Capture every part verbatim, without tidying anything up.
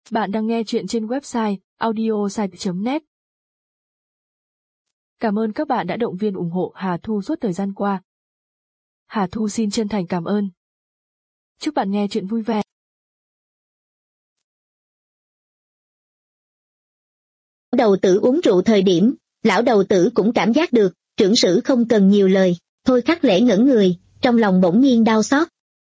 Bạn đang nghe chuyện trên website audiosite chấm net. Cảm ơn các bạn đã động viên ủng hộ Hà Thu suốt thời gian qua. Hà Thu xin chân thành cảm ơn. Chúc bạn nghe chuyện vui vẻ. Đầu tử uống rượu thời điểm, lão đầu tử cũng cảm giác được, trưởng sử không cần nhiều lời, Thôi Khắc Lễ ngẩn người, trong lòng bỗng nhiên đau xót.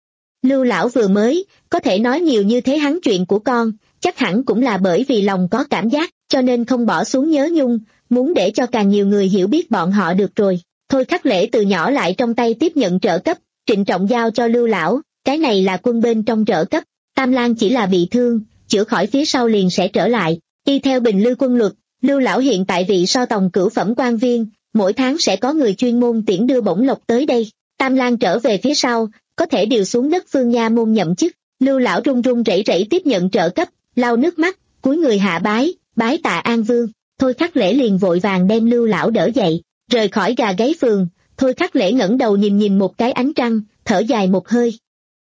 Lưu lão vừa mới, có thể nói nhiều như thế hắn chuyện của con, chắc hẳn cũng là bởi vì lòng có cảm giác, cho nên không bỏ xuống nhớ nhung, muốn để cho càng nhiều người hiểu biết bọn họ được rồi. Thôi Khắc Lễ từ nhỏ lại trong tay tiếp nhận trợ cấp, trịnh trọng giao cho Lưu lão, cái này là quân bên trong trợ cấp, Tam Lang chỉ là bị thương, chữa khỏi phía sau liền sẽ trở lại. Y theo Bình Lư quân luật, Lưu lão hiện tại vị so tòng cửu phẩm quan viên, mỗi tháng sẽ có người chuyên môn tiễn đưa bổng lộc tới đây. Tam Lang trở về phía sau, có thể điều xuống đất phương nha môn nhậm chức. Lưu lão run run rẩy rẩy tiếp nhận trợ cấp, lau nước mắt, cúi người hạ bái, bái tạ An Vương. Thôi Khắc Lễ liền vội vàng đem Lưu lão đỡ dậy, rời khỏi Gà Gáy Phường. Thôi Khắc Lễ ngẩng đầu nhìn nhìn một cái ánh trăng, thở dài một hơi.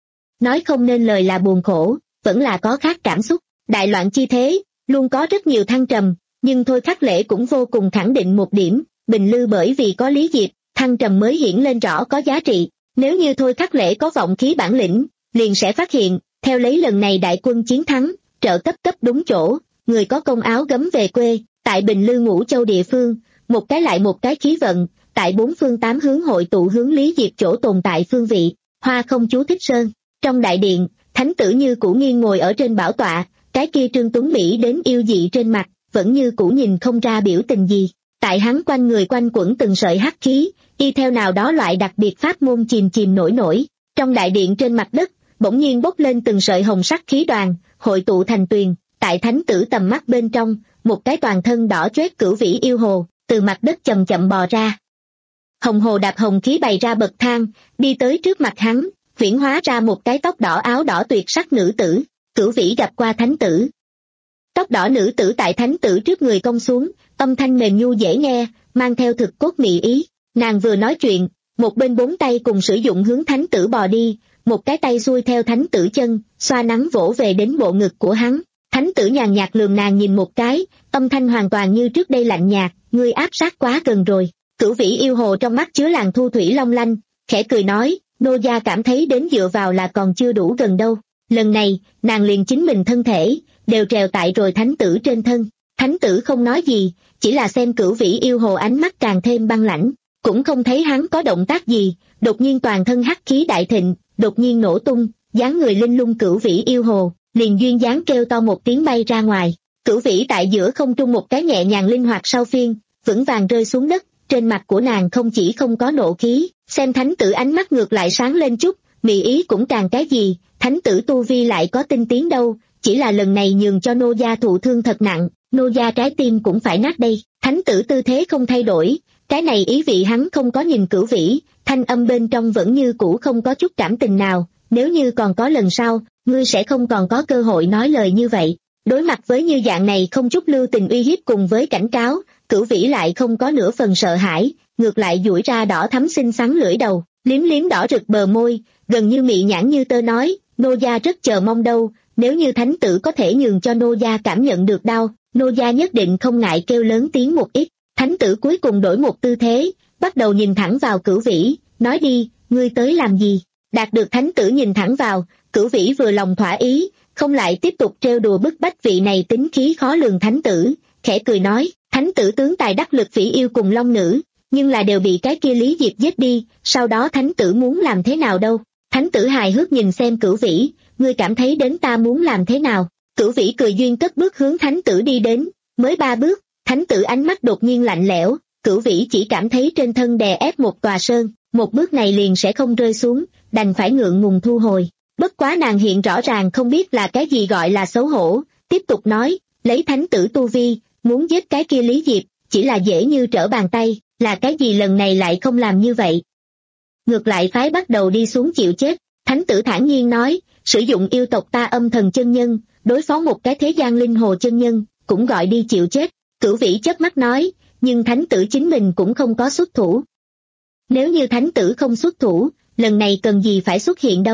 Nói không nên lời là buồn khổ, vẫn là có khác cảm xúc. Đại loạn chi thế, luôn có rất nhiều thăng trầm, nhưng Thôi Khắc Lễ cũng vô cùng khẳng định một điểm, Bình Lư bởi vì có Lý Diệp, thăng trầm mới hiển lên rõ có giá trị. Nếu như Thôi Khắc Lễ có vọng khí bản lĩnh, liền sẽ phát hiện, theo lấy lần này đại quân chiến thắng, trợ cấp cấp đúng chỗ, người có công áo gấm về quê, tại Bình Lư Ngũ Châu địa phương, một cái lại một cái khí vận, tại bốn phương tám hướng hội tụ hướng Lý Diệp chỗ tồn tại phương vị. Hoa không chú thích sơn, trong đại điện, thánh tử như cũ nghiêng ngồi ở trên bảo tọa, cái kia Trương Tuấn Mỹ đến yêu dị trên mặt, vẫn như cũ nhìn không ra biểu tình gì. Tại hắn quanh người quanh quẩn từng sợi hắc khí, y theo nào đó loại đặc biệt pháp môn chìm chìm nổi nổi. Trong đại điện trên mặt đất, bỗng nhiên bốc lên từng sợi hồng sắc khí đoàn, hội tụ thành tuyền. Tại thánh tử tầm mắt bên trong, một cái toàn thân đỏ chót cửu vĩ yêu hồ, từ mặt đất chậm chậm bò ra. Hồng hồ đạp hồng khí bày ra bậc thang, đi tới trước mặt hắn, huyễn hóa ra một cái tóc đỏ áo đỏ tuyệt sắc nữ tử. Cửu vĩ gặp qua thánh tử. Tóc đỏ nữ tử tại thánh tử trước người cong xuống, âm thanh mềm nhu dễ nghe, mang theo thực cốt mị ý. Nàng vừa nói chuyện, một bên bốn tay cùng sử dụng hướng thánh tử bò đi, một cái tay xuôi theo thánh tử chân, xoa nắng vỗ về đến bộ ngực của hắn. Thánh tử nhàn nhạt lườm nàng nhìn một cái, âm thanh hoàn toàn như trước đây lạnh nhạt, ngươi áp sát quá gần rồi. Cửu vĩ yêu hồ trong mắt chứa làn thu thủy long lanh, khẽ cười nói, nô gia cảm thấy đến dựa vào là còn chưa đủ gần đâu. Lần này, nàng liền chính mình thân thể, đều trèo tại rồi thánh tử trên thân. Thánh tử không nói gì, chỉ là xem cửu vĩ yêu hồ ánh mắt càng thêm băng lãnh, cũng không thấy hắn có động tác gì, đột nhiên toàn thân hắc khí đại thịnh, đột nhiên nổ tung, dáng người linh lung cửu vĩ yêu hồ, liền duyên dáng kêu to một tiếng bay ra ngoài. Cửu vĩ tại giữa không trung một cái nhẹ nhàng linh hoạt sau phiên, vững vàng rơi xuống đất, trên mặt của nàng không chỉ không có nộ khí, xem thánh tử ánh mắt ngược lại sáng lên chút, mị ý cũng càng cái gì, thánh tử tu vi lại có tinh tiến đâu, chỉ là lần này nhường cho nô gia thụ thương thật nặng, nô gia trái tim cũng phải nát đây. Thánh tử tư thế không thay đổi, cái này ý vị hắn không có nhìn cửu vĩ, thanh âm bên trong vẫn như cũ không có chút cảm tình nào, nếu như còn có lần sau, ngươi sẽ không còn có cơ hội nói lời như vậy. Đối mặt với như dạng này không chút lưu tình uy hiếp cùng với cảnh cáo, cửu vĩ lại không có nửa phần sợ hãi, ngược lại duỗi ra đỏ thắm xinh xắn lưỡi đầu, liếm liếm đỏ rực bờ môi, gần như mị nhãn như tơ nói, nô gia rất chờ mong đâu, nếu như thánh tử có thể nhường cho nô gia cảm nhận được đau, nô gia nhất định không ngại kêu lớn tiếng một ít. Thánh tử cuối cùng đổi một tư thế, bắt đầu nhìn thẳng vào cửu vĩ, nói đi, ngươi tới làm gì? Đạt được thánh tử nhìn thẳng vào, cửu vĩ vừa lòng thỏa ý, không lại tiếp tục trêu đùa bức bách vị này tính khí khó lường thánh tử, khẽ cười nói, thánh tử tướng tài đắc lực phỉ yêu cùng long nữ, nhưng là đều bị cái kia Lý Diệp giết đi, sau đó thánh tử muốn làm thế nào đâu? Thánh tử hài hước nhìn xem cửu vĩ, ngươi cảm thấy đến ta muốn làm thế nào? Cửu vĩ cười duyên cất bước hướng thánh tử đi đến, mới ba bước, thánh tử ánh mắt đột nhiên lạnh lẽo, cửu vĩ chỉ cảm thấy trên thân đè ép một tòa sơn, một bước này liền sẽ không rơi xuống, đành phải ngượng ngùng thu hồi. Bất quá nàng hiện rõ ràng không biết là cái gì gọi là xấu hổ, tiếp tục nói, lấy thánh tử tu vi, muốn giết cái kia Lý Diệp, chỉ là dễ như trở bàn tay, là cái gì lần này lại không làm như vậy? Ngược lại phái bắt đầu đi xuống chịu chết, thánh tử thản nhiên nói, sử dụng yêu tộc ta âm thần chân nhân, đối phó một cái thế gian linh hồ chân nhân, cũng gọi đi chịu chết. Cửu vĩ chớp mắt nói, nhưng thánh tử chính mình cũng không có xuất thủ. Nếu như thánh tử không xuất thủ, lần này cần gì phải xuất hiện đâu?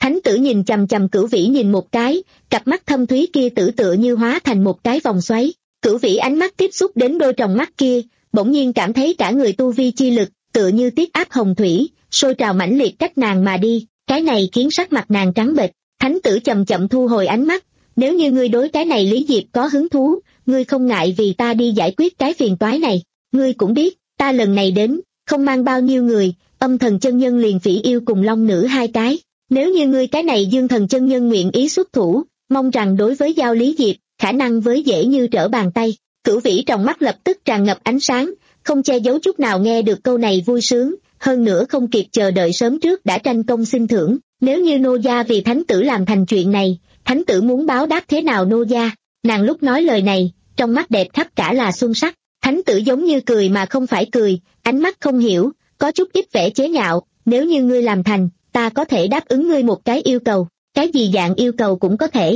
Thánh tử nhìn chằm chằm Cửu Vĩ nhìn một cái, cặp mắt thâm thúy kia tử tựa như hóa thành một cái vòng xoáy. Cửu Vĩ ánh mắt tiếp xúc đến đôi tròng mắt kia, bỗng nhiên cảm thấy cả người tu vi chi lực, tựa như tiết áp hồng thủy, sôi trào mãnh liệt cách nàng mà đi, cái này khiến sắc mặt nàng trắng bệch. Thánh tử chậm chậm thu hồi ánh mắt, nếu như ngươi đối cái này Lý Diệp có hứng thú, ngươi không ngại vì ta đi giải quyết cái phiền toái này, ngươi cũng biết, ta lần này đến, không mang bao nhiêu người, âm thần chân nhân liền Phỉ Yêu cùng Long Nữ hai cái, nếu như ngươi cái này Dương thần chân nhân nguyện ý xuất thủ, mong rằng đối với giao Lý Diệp, khả năng với dễ như trở bàn tay. Cửu Vĩ trong mắt lập tức tràn ngập ánh sáng, không che giấu chút nào nghe được câu này vui sướng, hơn nữa không kịp chờ đợi sớm trước đã tranh công xin thưởng, nếu như nô gia vì thánh tử làm thành chuyện này, thánh tử muốn báo đáp thế nào nô gia? Nàng lúc nói lời này, trong mắt đẹp khắp cả là xuân sắc, thánh tử giống như cười mà không phải cười, ánh mắt không hiểu, có chút ít vẻ chế nhạo, nếu như ngươi làm thành, ta có thể đáp ứng ngươi một cái yêu cầu, cái gì dạng yêu cầu cũng có thể.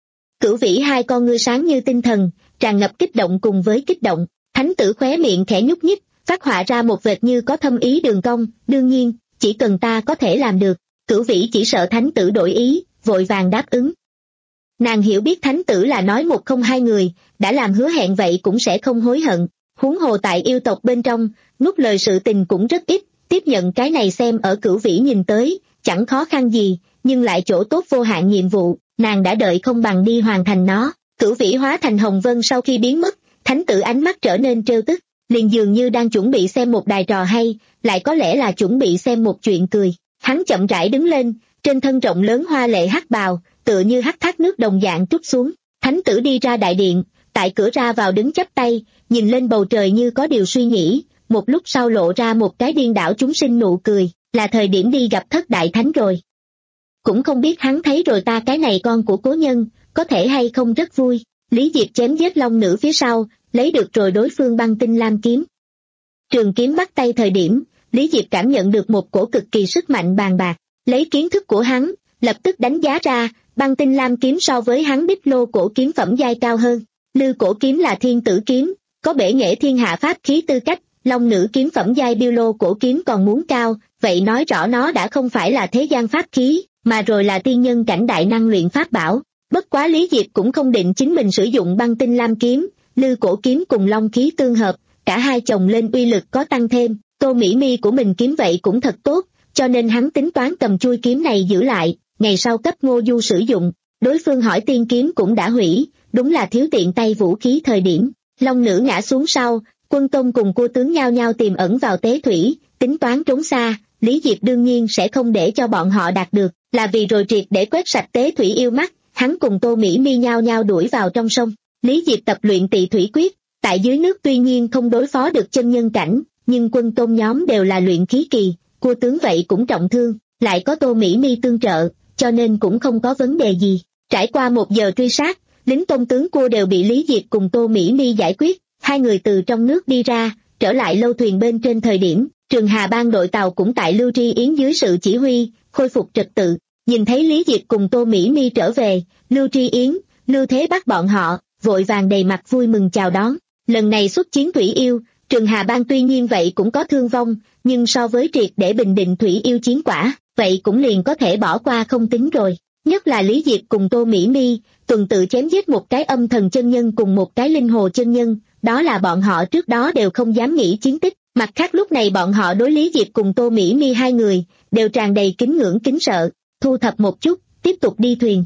Cửu Vĩ hai con ngươi sáng như tinh thần, tràn ngập kích động cùng với kích động, thánh tử khóe miệng khẽ nhúc nhích, phát họa ra một vệt như có thâm ý đường cong, đương nhiên, chỉ cần ta có thể làm được. Cửu Vĩ chỉ sợ thánh tử đổi ý, vội vàng đáp ứng. Nàng hiểu biết thánh tử là nói một không hai người, đã làm hứa hẹn vậy cũng sẽ không hối hận, huống hồ tại yêu tộc bên trong, nuốt lời sự tình cũng rất ít, tiếp nhận cái này xem ở Cửu Vĩ nhìn tới, chẳng khó khăn gì, nhưng lại chỗ tốt vô hạn nhiệm vụ, nàng đã đợi không bằng đi hoàn thành nó. Cửu Vĩ hóa thành hồng vân sau khi biến mất, thánh tử ánh mắt trở nên trêu tức, liền dường như đang chuẩn bị xem một đài trò hay, lại có lẽ là chuẩn bị xem một chuyện cười. Hắn chậm rãi đứng lên, trên thân rộng lớn hoa lệ hắc bào, tựa như hắc thác nước đồng dạng trút xuống. Thánh tử đi ra đại điện, tại cửa ra vào đứng chắp tay, nhìn lên bầu trời như có điều suy nghĩ, một lúc sau lộ ra một cái điên đảo chúng sinh nụ cười, là thời điểm đi gặp thất đại thánh rồi. Cũng không biết hắn thấy rồi ta cái này con của cố nhân, có thể hay không rất vui. Lý Diệp chém giết Long Nữ phía sau, lấy được rồi đối phương băng tinh lam kiếm. Trường kiếm bắt tay thời điểm, Lý Diệp cảm nhận được một cổ cực kỳ sức mạnh bàn bạc, lấy kiến thức của hắn, lập tức đánh giá ra, băng tinh lam kiếm so với hắn Bích Lô cổ kiếm phẩm giai cao hơn. Lư cổ kiếm là thiên tử kiếm, có bể nghệ thiên hạ pháp khí tư cách, Long Nữ kiếm phẩm giai Biêu Lô cổ kiếm còn muốn cao, vậy nói rõ nó đã không phải là thế gian pháp khí, mà rồi là tiên nhân cảnh đại năng luyện pháp bảo. Bất quá Lý Diệp cũng không định chính mình sử dụng băng tinh lam kiếm, Lư cổ kiếm cùng long khí tương hợp, cả hai chồng lên uy lực có tăng thêm. Tô Mỹ Mi của mình kiếm vậy cũng thật tốt, cho nên hắn tính toán cầm chui kiếm này giữ lại, ngày sau cấp Ngô Du sử dụng. Đối phương hỏi tiên kiếm cũng đã hủy, đúng là thiếu tiện tay vũ khí thời điểm. Long Nữ ngã xuống sau, Quân Tông cùng Cua tướng nhao nhao tìm ẩn vào tế thủy, tính toán trốn xa. Lý Diệp đương nhiên sẽ không để cho bọn họ đạt được, là vì rồi triệt để quét sạch tế thủy yêu mắt. Hắn cùng Tô Mỹ Mi nhao nhao đuổi vào trong sông. Lý Diệp tập luyện Tỳ thủy quyết, tại dưới nước tuy nhiên không đối phó được chân nhân cảnh, nhưng Quân Tôn nhóm đều là luyện khí kỳ, Cua tướng vậy cũng trọng thương, lại có Tô Mỹ Mi tương trợ, cho nên cũng không có vấn đề gì. Trải qua một giờ truy sát, lính Tôn tướng Cua đều bị Lý Diệp cùng Tô Mỹ Mi giải quyết, hai người từ trong nước đi ra, trở lại lâu thuyền bên trên thời điểm, Trường Hà Bang đội tàu cũng tại Lưu Tri Yến dưới sự chỉ huy, khôi phục trật tự. Nhìn thấy Lý Diệp cùng Tô Mỹ Mi trở về, Lưu Tri Yến, Lưu Thế Bắc bọn họ, vội vàng đầy mặt vui mừng chào đón. Lần này xuất chiến Thủy Yêu, Trường Hà Bang tuy nhiên vậy cũng có thương vong, nhưng so với triệt để bình định Thủy Yêu chiến quả, vậy cũng liền có thể bỏ qua không tính rồi. Nhất là Lý Diệp cùng Tô Mỹ Mi, tuần tự chém giết một cái âm thần chân nhân cùng một cái linh hồ chân nhân, đó là bọn họ trước đó đều không dám nghĩ chiến tích. Mặt khác lúc này bọn họ đối Lý Diệp cùng Tô Mỹ Mi hai người, đều tràn đầy kính ngưỡng kính sợ, thu thập một chút, tiếp tục đi thuyền.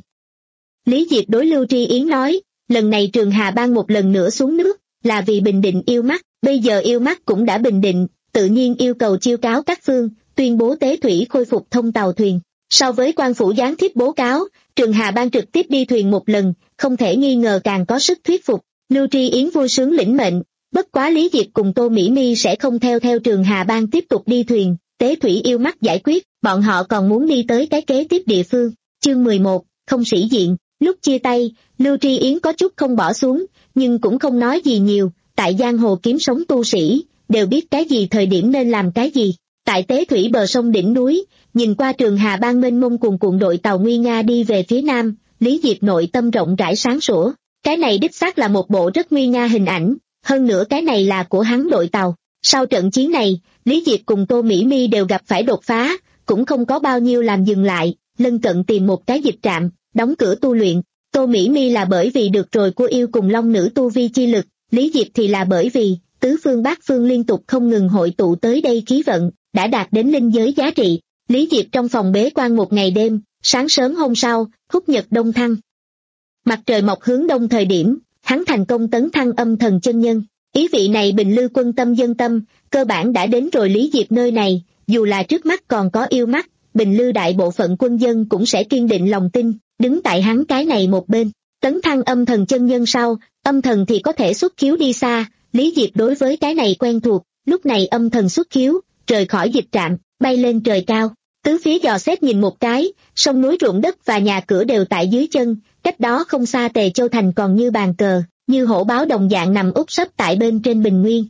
Lý Diệp đối Lưu Tri Yến nói, lần này Trường Hà Bang một lần nữa xuống nước, là vì bình định yêu mắt, bây giờ yêu mắt cũng đã bình định, tự nhiên yêu cầu chiêu cáo các phương, tuyên bố tế thủy khôi phục thông tàu thuyền. So với quan phủ gián tiếp bố cáo, Trường Hà Bang trực tiếp đi thuyền một lần, không thể nghi ngờ càng có sức thuyết phục. Lưu Tri Yến vui sướng lĩnh mệnh, bất quá Lý Diệp cùng Tô Mỹ Mi sẽ không theo theo Trường Hà Bang tiếp tục đi thuyền, tế thủy yêu mắt giải quyết, bọn họ còn muốn đi tới cái kế tiếp địa phương. Chương mười một, không sĩ diện. Lúc chia tay, Lưu Tri Yến có chút không bỏ xuống, nhưng cũng không nói gì nhiều, tại giang hồ kiếm sống tu sĩ, đều biết cái gì thời điểm nên làm cái gì. Tại tế thủy bờ sông đỉnh núi, nhìn qua Trường Hà Bang mênh mông cuồn cuộn đội tàu nguy nga đi về phía nam, Lý Diệp nội tâm rộng rãi sáng sủa. Cái này đích xác là một bộ rất nguy nga hình ảnh, hơn nữa cái này là của hắn đội tàu. Sau trận chiến này, Lý Diệp cùng Tô Mỹ Mi đều gặp phải đột phá, cũng không có bao nhiêu làm dừng lại, lân cận tìm một cái dịch trạm, đóng cửa tu luyện. Tô Mỹ Mi là bởi vì được rồi của yêu cùng long nữ tu vi chi lực, Lý Diệp thì là bởi vì tứ phương bát phương liên tục không ngừng hội tụ tới đây khí vận, đã đạt đến linh giới giá trị. Lý Diệp trong phòng bế quan một ngày đêm, sáng sớm hôm sau, thúc nhật đông thăng. Mặt trời mọc hướng đông thời điểm, hắn thành công tấn thăng âm thần chân nhân. Ý vị này Bình Lư quân tâm dân tâm, cơ bản đã đến rồi Lý Diệp nơi này, dù là trước mắt còn có yêu mắt, Bình Lư đại bộ phận quân dân cũng sẽ kiên định lòng tin, đứng tại hắn cái này một bên. Tấn thăng âm thần chân nhân sau, âm thần thì có thể xuất khiếu đi xa, Lý Diệp đối với cái này quen thuộc, lúc này âm thần xuất khiếu, rời khỏi dịch trạm, bay lên trời cao. Tứ phía dò xét nhìn một cái, sông núi ruộng đất và nhà cửa đều tại dưới chân, cách đó không xa Tề Châu Thành còn như bàn cờ, như hổ báo đồng dạng nằm úp sấp tại bên trên bình nguyên.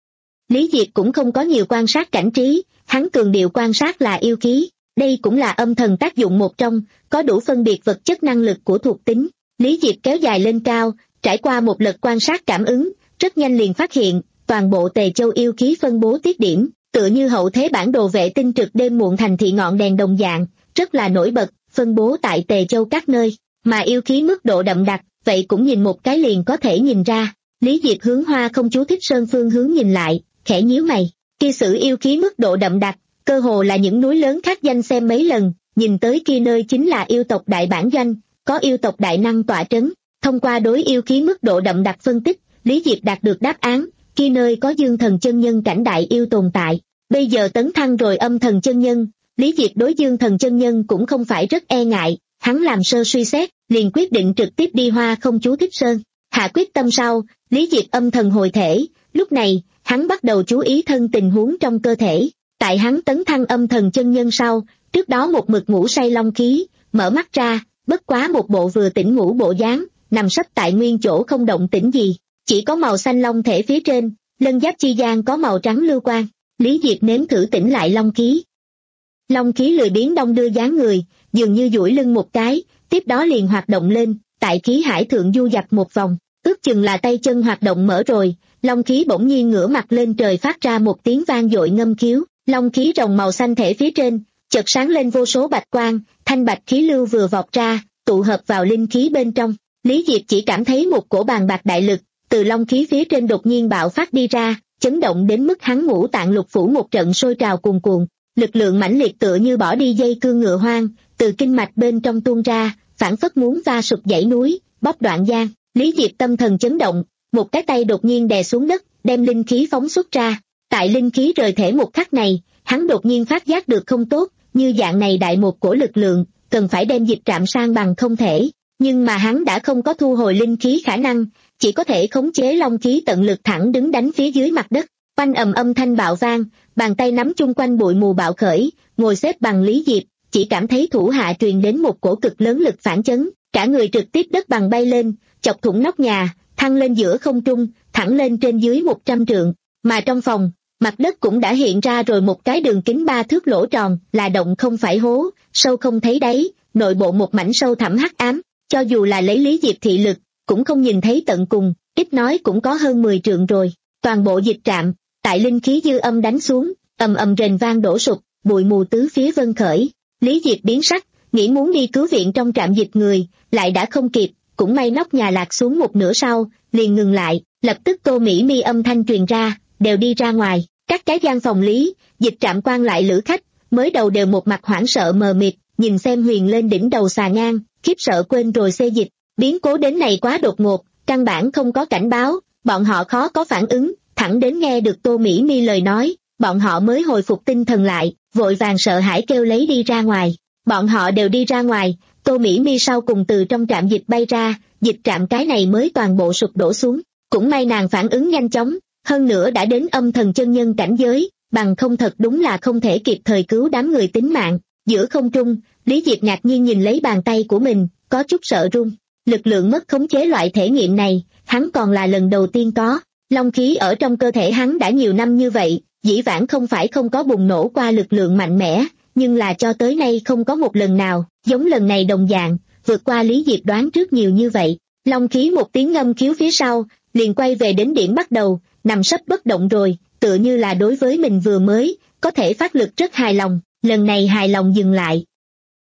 Lý Diệp cũng không có nhiều quan sát cảnh trí, hắn cường điệu quan sát là yêu khí, đây cũng là âm thần tác dụng một trong, có đủ phân biệt vật chất năng lực của thuộc tính. Lý Diệp kéo dài lên cao, trải qua một lượt quan sát cảm ứng, rất nhanh liền phát hiện, toàn bộ Tề Châu yêu khí phân bố tiết điểm, tựa như hậu thế bản đồ vệ tinh trực đêm muộn thành thị ngọn đèn đồng dạng, rất là nổi bật, phân bố tại Tề Châu các nơi, mà yêu khí mức độ đậm đặc, vậy cũng nhìn một cái liền có thể nhìn ra. Lý Diệp hướng Hoa Không Chú Thích Sơn phương hướng nhìn lại, khẽ nhíu mày, kia sử yêu khí mức độ đậm đặc, cơ hồ là những núi lớn khác danh xem mấy lần, nhìn tới kia nơi chính là yêu tộc đại bản doanh, có yêu tộc đại năng tọa trấn. Thông qua đối yêu khí mức độ đậm đặc phân tích, Lý Diệp đạt được đáp án, kia nơi có dương thần chân nhân cảnh đại yêu tồn tại. Bây giờ tấn thăng rồi âm thần chân nhân, Lý Diệp đối dương thần chân nhân cũng không phải rất e ngại, hắn làm sơ suy xét, liền quyết định trực tiếp đi Hoa Không Chú Thích Sơn. Hạ quyết tâm sau, Lý Diệp âm thần hồi thể, lúc này, hắn bắt đầu chú ý thân tình huống trong cơ thể. Tại hắn tấn thăng âm thần chân nhân sau, trước đó một mực ngủ say long khí, mở mắt ra, bất quá một bộ vừa tỉnh ngủ bộ dáng, nằm sấp tại nguyên chỗ không động tĩnh gì, chỉ có màu xanh long thể phía trên, lân giáp chi gian có màu trắng lưu quang. Lý Diệp nếm thử tỉnh lại long khí. Long khí lười biếng đong đưa dáng người, dường như duỗi lưng một cái, tiếp đó liền hoạt động lên, tại khí hải thượng du dặc một vòng, ước chừng là tay chân hoạt động mở rồi, long khí bỗng nhiên ngửa mặt lên trời phát ra một tiếng vang dội ngâm khiếu, long khí rồng màu xanh thể phía trên, chợt sáng lên vô số bạch quang, thanh bạch khí lưu vừa vọt ra, tụ hợp vào linh khí bên trong. Lý Diệp chỉ cảm thấy một cổ bàn bạc đại lực, từ long khí phía trên đột nhiên bạo phát đi ra, chấn động đến mức hắn ngũ tạng lục phủ một trận sôi trào cuồn cuộn, lực lượng mãnh liệt tựa như bỏ đi dây cương ngựa hoang, từ kinh mạch bên trong tuôn ra, phảng phất muốn va sụp dãy núi, bóp đoạn giang. Lý Diệp tâm thần chấn động, một cái tay đột nhiên đè xuống đất, đem linh khí phóng xuất ra. Tại linh khí rời thể một khắc này, hắn đột nhiên phát giác được không tốt, như dạng này đại một cổ lực lượng, cần phải đem dịch trạm sang bằng không thể. Nhưng mà hắn đã không có thu hồi linh khí khả năng, chỉ có thể khống chế long khí tận lực thẳng đứng đánh phía dưới mặt đất. Oanh ầm âm thanh bạo vang, bàn tay nắm chung quanh bụi mù bạo khởi, ngồi xếp bằng Lý Diệp, chỉ cảm thấy thủ hạ truyền đến một cổ cực lớn lực phản chấn, cả người trực tiếp đất bằng bay lên, chọc thủng nóc nhà, thăng lên giữa không trung, thẳng lên trên dưới một trăm trượng, mà trong phòng, mặt đất cũng đã hiện ra rồi một cái đường kính ba thước lỗ tròn, là động không phải hố, sâu không thấy đáy, nội bộ một mảnh sâu thẳm hắc ám, cho dù là lấy Lý Diệp thị lực, cũng không nhìn thấy tận cùng, ít nói cũng có hơn mười trượng rồi. Toàn bộ dịch trạm, tại linh khí dư âm đánh xuống, ầm ầm rền vang đổ sụp, bụi mù tứ phía vân khởi. Lý Diệp biến sắc, nghĩ muốn đi cứu viện trong trạm dịch người, lại đã không kịp, cũng may nóc nhà lạc xuống một nửa sau, liền ngừng lại, lập tức Tô Mỹ Mi âm thanh truyền ra, đều đi ra ngoài, các cái gian phòng Lý, dịch trạm quan lại lữ khách, mới đầu đều một mặt hoảng sợ mờ mịt, nhìn xem huyền lên đỉnh đầu xà ngang, khiếp sợ quên rồi xê dịch, biến cố đến này quá đột ngột, căn bản không có cảnh báo, bọn họ khó có phản ứng, thẳng đến nghe được Tô Mỹ Mi lời nói, bọn họ mới hồi phục tinh thần lại, vội vàng sợ hãi kêu lấy đi ra ngoài. Bọn họ đều đi ra ngoài, Tô Mỹ Mi sau cùng từ trong trạm dịch bay ra, dịch trạm cái này mới toàn bộ sụp đổ xuống. Cũng may nàng phản ứng nhanh chóng, hơn nữa đã đến âm thần chân nhân cảnh giới, bằng không thật đúng là không thể kịp thời cứu đám người tính mạng. Giữa không trung, Lý Diệp ngạc nhiên nhìn lấy bàn tay của mình, có chút sợ run. Lực lượng mất khống chế loại thể nghiệm này, hắn còn là lần đầu tiên có. Long khí ở trong cơ thể hắn đã nhiều năm như vậy, dĩ vãng không phải không có bùng nổ qua lực lượng mạnh mẽ, nhưng là cho tới nay không có một lần nào, giống lần này đồng dạng, vượt qua Lý Diệp đoán trước nhiều như vậy. Long khí một tiếng ngâm khiếu phía sau, liền quay về đến điểm bắt đầu, nằm sấp bất động rồi, tựa như là đối với mình vừa mới, có thể phát lực rất hài lòng, lần này hài lòng dừng lại.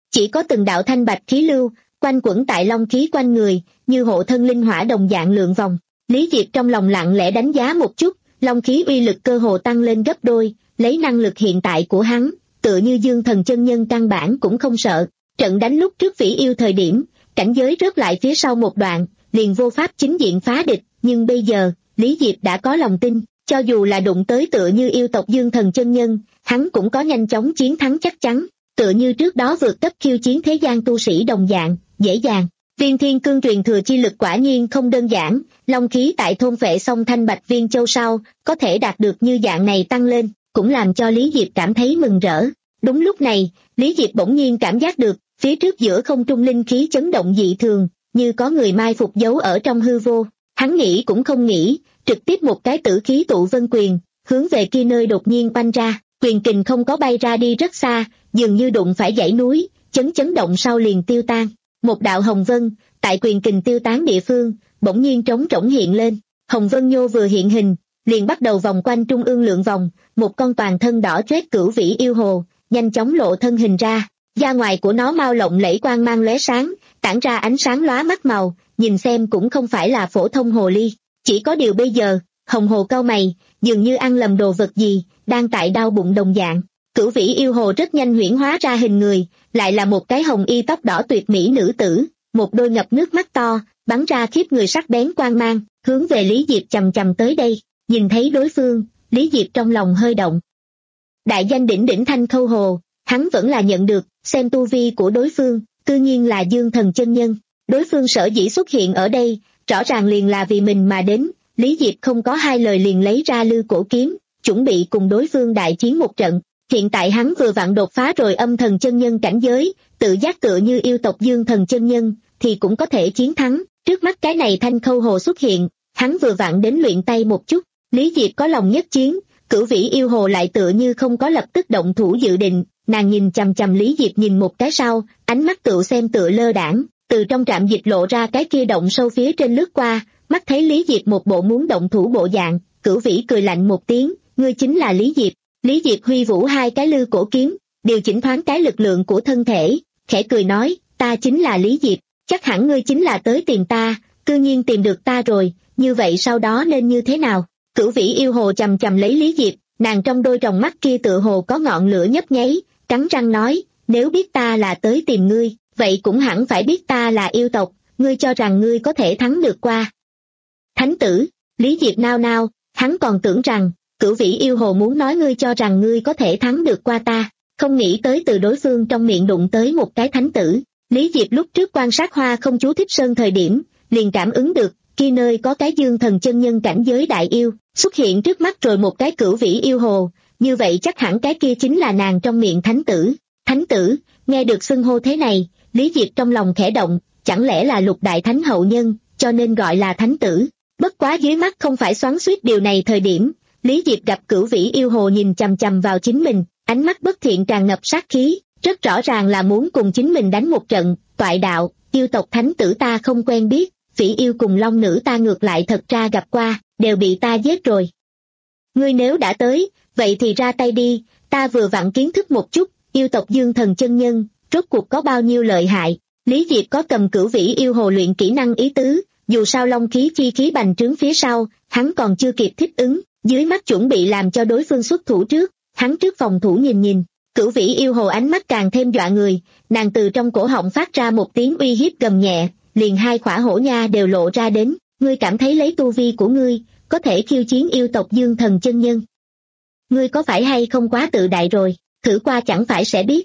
chỉ có từng đạo thanh bạch khí lưu, quanh quẩn tại long khí quanh người, như hộ thân linh hỏa đồng dạng lượn vòng. Lý Diệp trong lòng lặng lẽ đánh giá một chút, long khí uy lực cơ hồ tăng lên gấp đôi, lấy năng lực hiện tại của hắn, tựa như Dương Thần chân nhân căn bản cũng không sợ. Trận đánh lúc trước Vĩ Yêu thời điểm, cảnh giới rớt lại phía sau một đoạn, liền vô pháp chính diện phá địch, nhưng bây giờ, Lý Diệp đã có lòng tin, cho dù là đụng tới tựa như yêu tộc Dương Thần chân nhân, hắn cũng có nhanh chóng chiến thắng chắc chắn, tựa như trước đó vượt cấp khiêu chiến thế gian tu sĩ đồng dạng, dễ dàng. Viên Thiên Cương truyền thừa chi lực quả nhiên không đơn giản, long khí tại thôn vệ song thanh bạch viên châu sau, có thể đạt được như dạng này tăng lên, cũng làm cho Lý Diệp cảm thấy mừng rỡ. Đúng lúc này, Lý Diệp bỗng nhiên cảm giác được, phía trước giữa không trung linh khí chấn động dị thường, như có người mai phục giấu ở trong hư vô. Hắn nghĩ cũng không nghĩ, trực tiếp một cái tử khí tụ vân quyền, hướng về kia nơi đột nhiên banh ra, quyền kình không có bay ra đi rất xa, dường như đụng phải dãy núi, chấn chấn động sau liền tiêu tan. Một đạo hồng vân, tại quyền kình tiêu tán địa phương, bỗng nhiên trống rỗng hiện lên. Hồng vân nhô vừa hiện hình, liền bắt đầu vòng quanh trung ương lượng vòng, một con toàn thân đỏ chót cửu vĩ yêu hồ, nhanh chóng lộ thân hình ra. Da ngoài của nó mau lộng lẫy quang mang lóe sáng, tản ra ánh sáng lóa mắt màu, nhìn xem cũng không phải là phổ thông hồ ly. Chỉ có điều bây giờ, hồng hồ cau mày, dường như ăn lầm đồ vật gì, đang tại đau bụng đồng dạng. Cửu vĩ yêu hồ rất nhanh huyễn hóa ra hình người, lại là một cái hồng y tóc đỏ tuyệt mỹ nữ tử, một đôi ngập nước mắt to, bắn ra khiếp người sắc bén quang mang, hướng về Lý Diệp chầm chầm tới đây. Nhìn thấy đối phương, Lý Diệp trong lòng hơi động. Đại danh đỉnh đỉnh Thanh Khâu Hồ, hắn vẫn là nhận được, xem tu vi của đối phương, tự nhiên là Dương Thần chân nhân. Đối phương sở dĩ xuất hiện ở đây, rõ ràng liền là vì mình mà đến. Lý Diệp không có hai lời liền lấy ra lư cổ kiếm, chuẩn bị cùng đối phương đại chiến một trận. Hiện tại hắn vừa vặn đột phá rồi âm thần chân nhân cảnh giới, tự giác tựa như yêu tộc Dương Thần chân nhân, thì cũng có thể chiến thắng. Trước mắt cái này Thanh Khâu Hồ xuất hiện, hắn vừa vặn đến luyện tay một chút. Lý Diệp có lòng nhất chiến, cửu vĩ yêu hồ lại tựa như không có lập tức động thủ dự định, nàng nhìn chằm chằm Lý Diệp nhìn một cái sau, ánh mắt tựa xem tựa lơ đãng, từ trong trạm dịch lộ ra cái kia động sâu phía trên lướt qua, mắt thấy Lý Diệp một bộ muốn động thủ bộ dạng, cửu vĩ cười lạnh một tiếng, ngươi chính là Lý Diệp. Lý Diệp huy vũ hai cái lư cổ kiếm, điều chỉnh thoáng cái lực lượng của thân thể, khẽ cười nói, ta chính là Lý Diệp, chắc hẳn ngươi chính là tới tìm ta, cư nhiên tìm được ta rồi, như vậy sau đó nên như thế nào? Cửu vĩ yêu hồ chầm chầm lấy Lý Diệp, nàng trong đôi tròng mắt kia tựa hồ có ngọn lửa nhấp nháy, cắn răng nói, nếu biết ta là tới tìm ngươi, vậy cũng hẳn phải biết ta là yêu tộc, ngươi cho rằng ngươi có thể thắng được qua. Thánh tử, Lý Diệp nao nao, hắn còn tưởng rằng, cửu vĩ yêu hồ muốn nói ngươi cho rằng ngươi có thể thắng được qua ta, không nghĩ tới từ đối phương trong miệng đụng tới một cái thánh tử. Lý Diệp lúc trước quan sát Hoa Không Chú Thích Sơn thời điểm, liền cảm ứng được, kia nơi có cái Dương Thần chân nhân cảnh giới đại yêu, xuất hiện trước mắt rồi một cái cửu vĩ yêu hồ, như vậy chắc hẳn cái kia chính là nàng trong miệng thánh tử. Thánh tử, nghe được xưng hô thế này, Lý Diệp trong lòng khẽ động, chẳng lẽ là lục đại thánh hậu nhân, cho nên gọi là thánh tử. Bất quá dưới mắt không phải xoắn xuýt điều này thời điểm, Lý Diệp gặp cửu vĩ yêu hồ nhìn chằm chằm vào chính mình, ánh mắt bất thiện tràn ngập sát khí, rất rõ ràng là muốn cùng chính mình đánh một trận. Toại đạo, yêu tộc thánh tử ta không quen biết, vĩ yêu cùng long nữ ta ngược lại thật ra gặp qua, đều bị ta giết rồi. Ngươi nếu đã tới, vậy thì ra tay đi, ta vừa vặn kiến thức một chút, yêu tộc Dương Thần chân nhân, rốt cuộc có bao nhiêu lợi hại. Lý Diệp có cầm cửu vĩ yêu hồ luyện kỹ năng ý tứ, dù sao long khí chi khí bành trướng phía sau, hắn còn chưa kịp thích ứng, dưới mắt chuẩn bị làm cho đối phương xuất thủ trước, hắn trước phòng thủ nhìn nhìn. Cửu vĩ yêu hồ ánh mắt càng thêm dọa người, nàng từ trong cổ họng phát ra một tiếng uy hiếp gầm nhẹ, liền hai khỏa hổ nha đều lộ ra đến, ngươi cảm thấy lấy tu vi của ngươi, có thể khiêu chiến yêu tộc Dương Thần chân nhân. Ngươi có phải hay không quá tự đại rồi, thử qua chẳng phải sẽ biết.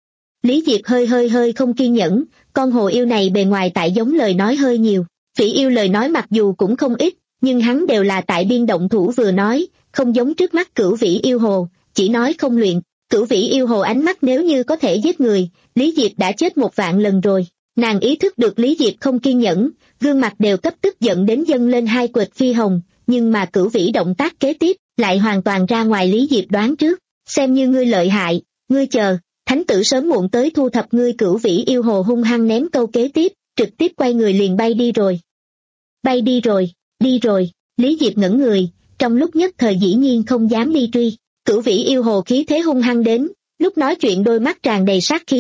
Lý Diệp hơi hơi hơi không kiên nhẫn, con hồ yêu này bề ngoài tại giống lời nói hơi nhiều, vĩ yêu lời nói mặc dù cũng không ít, nhưng hắn đều là tại biên động thủ vừa nói, không giống trước mắt cửu vĩ yêu hồ, chỉ nói không luyện. Cửu vĩ yêu hồ ánh mắt nếu như có thể giết người, Lý Diệp đã chết một vạn lần rồi. Nàng ý thức được Lý Diệp không kiên nhẫn, gương mặt đều cấp tức giận đến dâng lên hai quệt phi hồng, nhưng mà cửu vĩ động tác kế tiếp, lại hoàn toàn ra ngoài Lý Diệp đoán trước. Xem như ngươi lợi hại, ngươi chờ, thánh tử sớm muộn tới thu thập ngươi. Cửu vĩ yêu hồ hung hăng ném câu kế tiếp, trực tiếp quay người liền bay đi rồi. Bay đi rồi, đi rồi, Lý Diệp ngẩn người, trong lúc nhất thời dĩ nhiên không dám đi truy. Cửu vĩ yêu hồ khí thế hung hăng đến, lúc nói chuyện đôi mắt tràn đầy sát khí,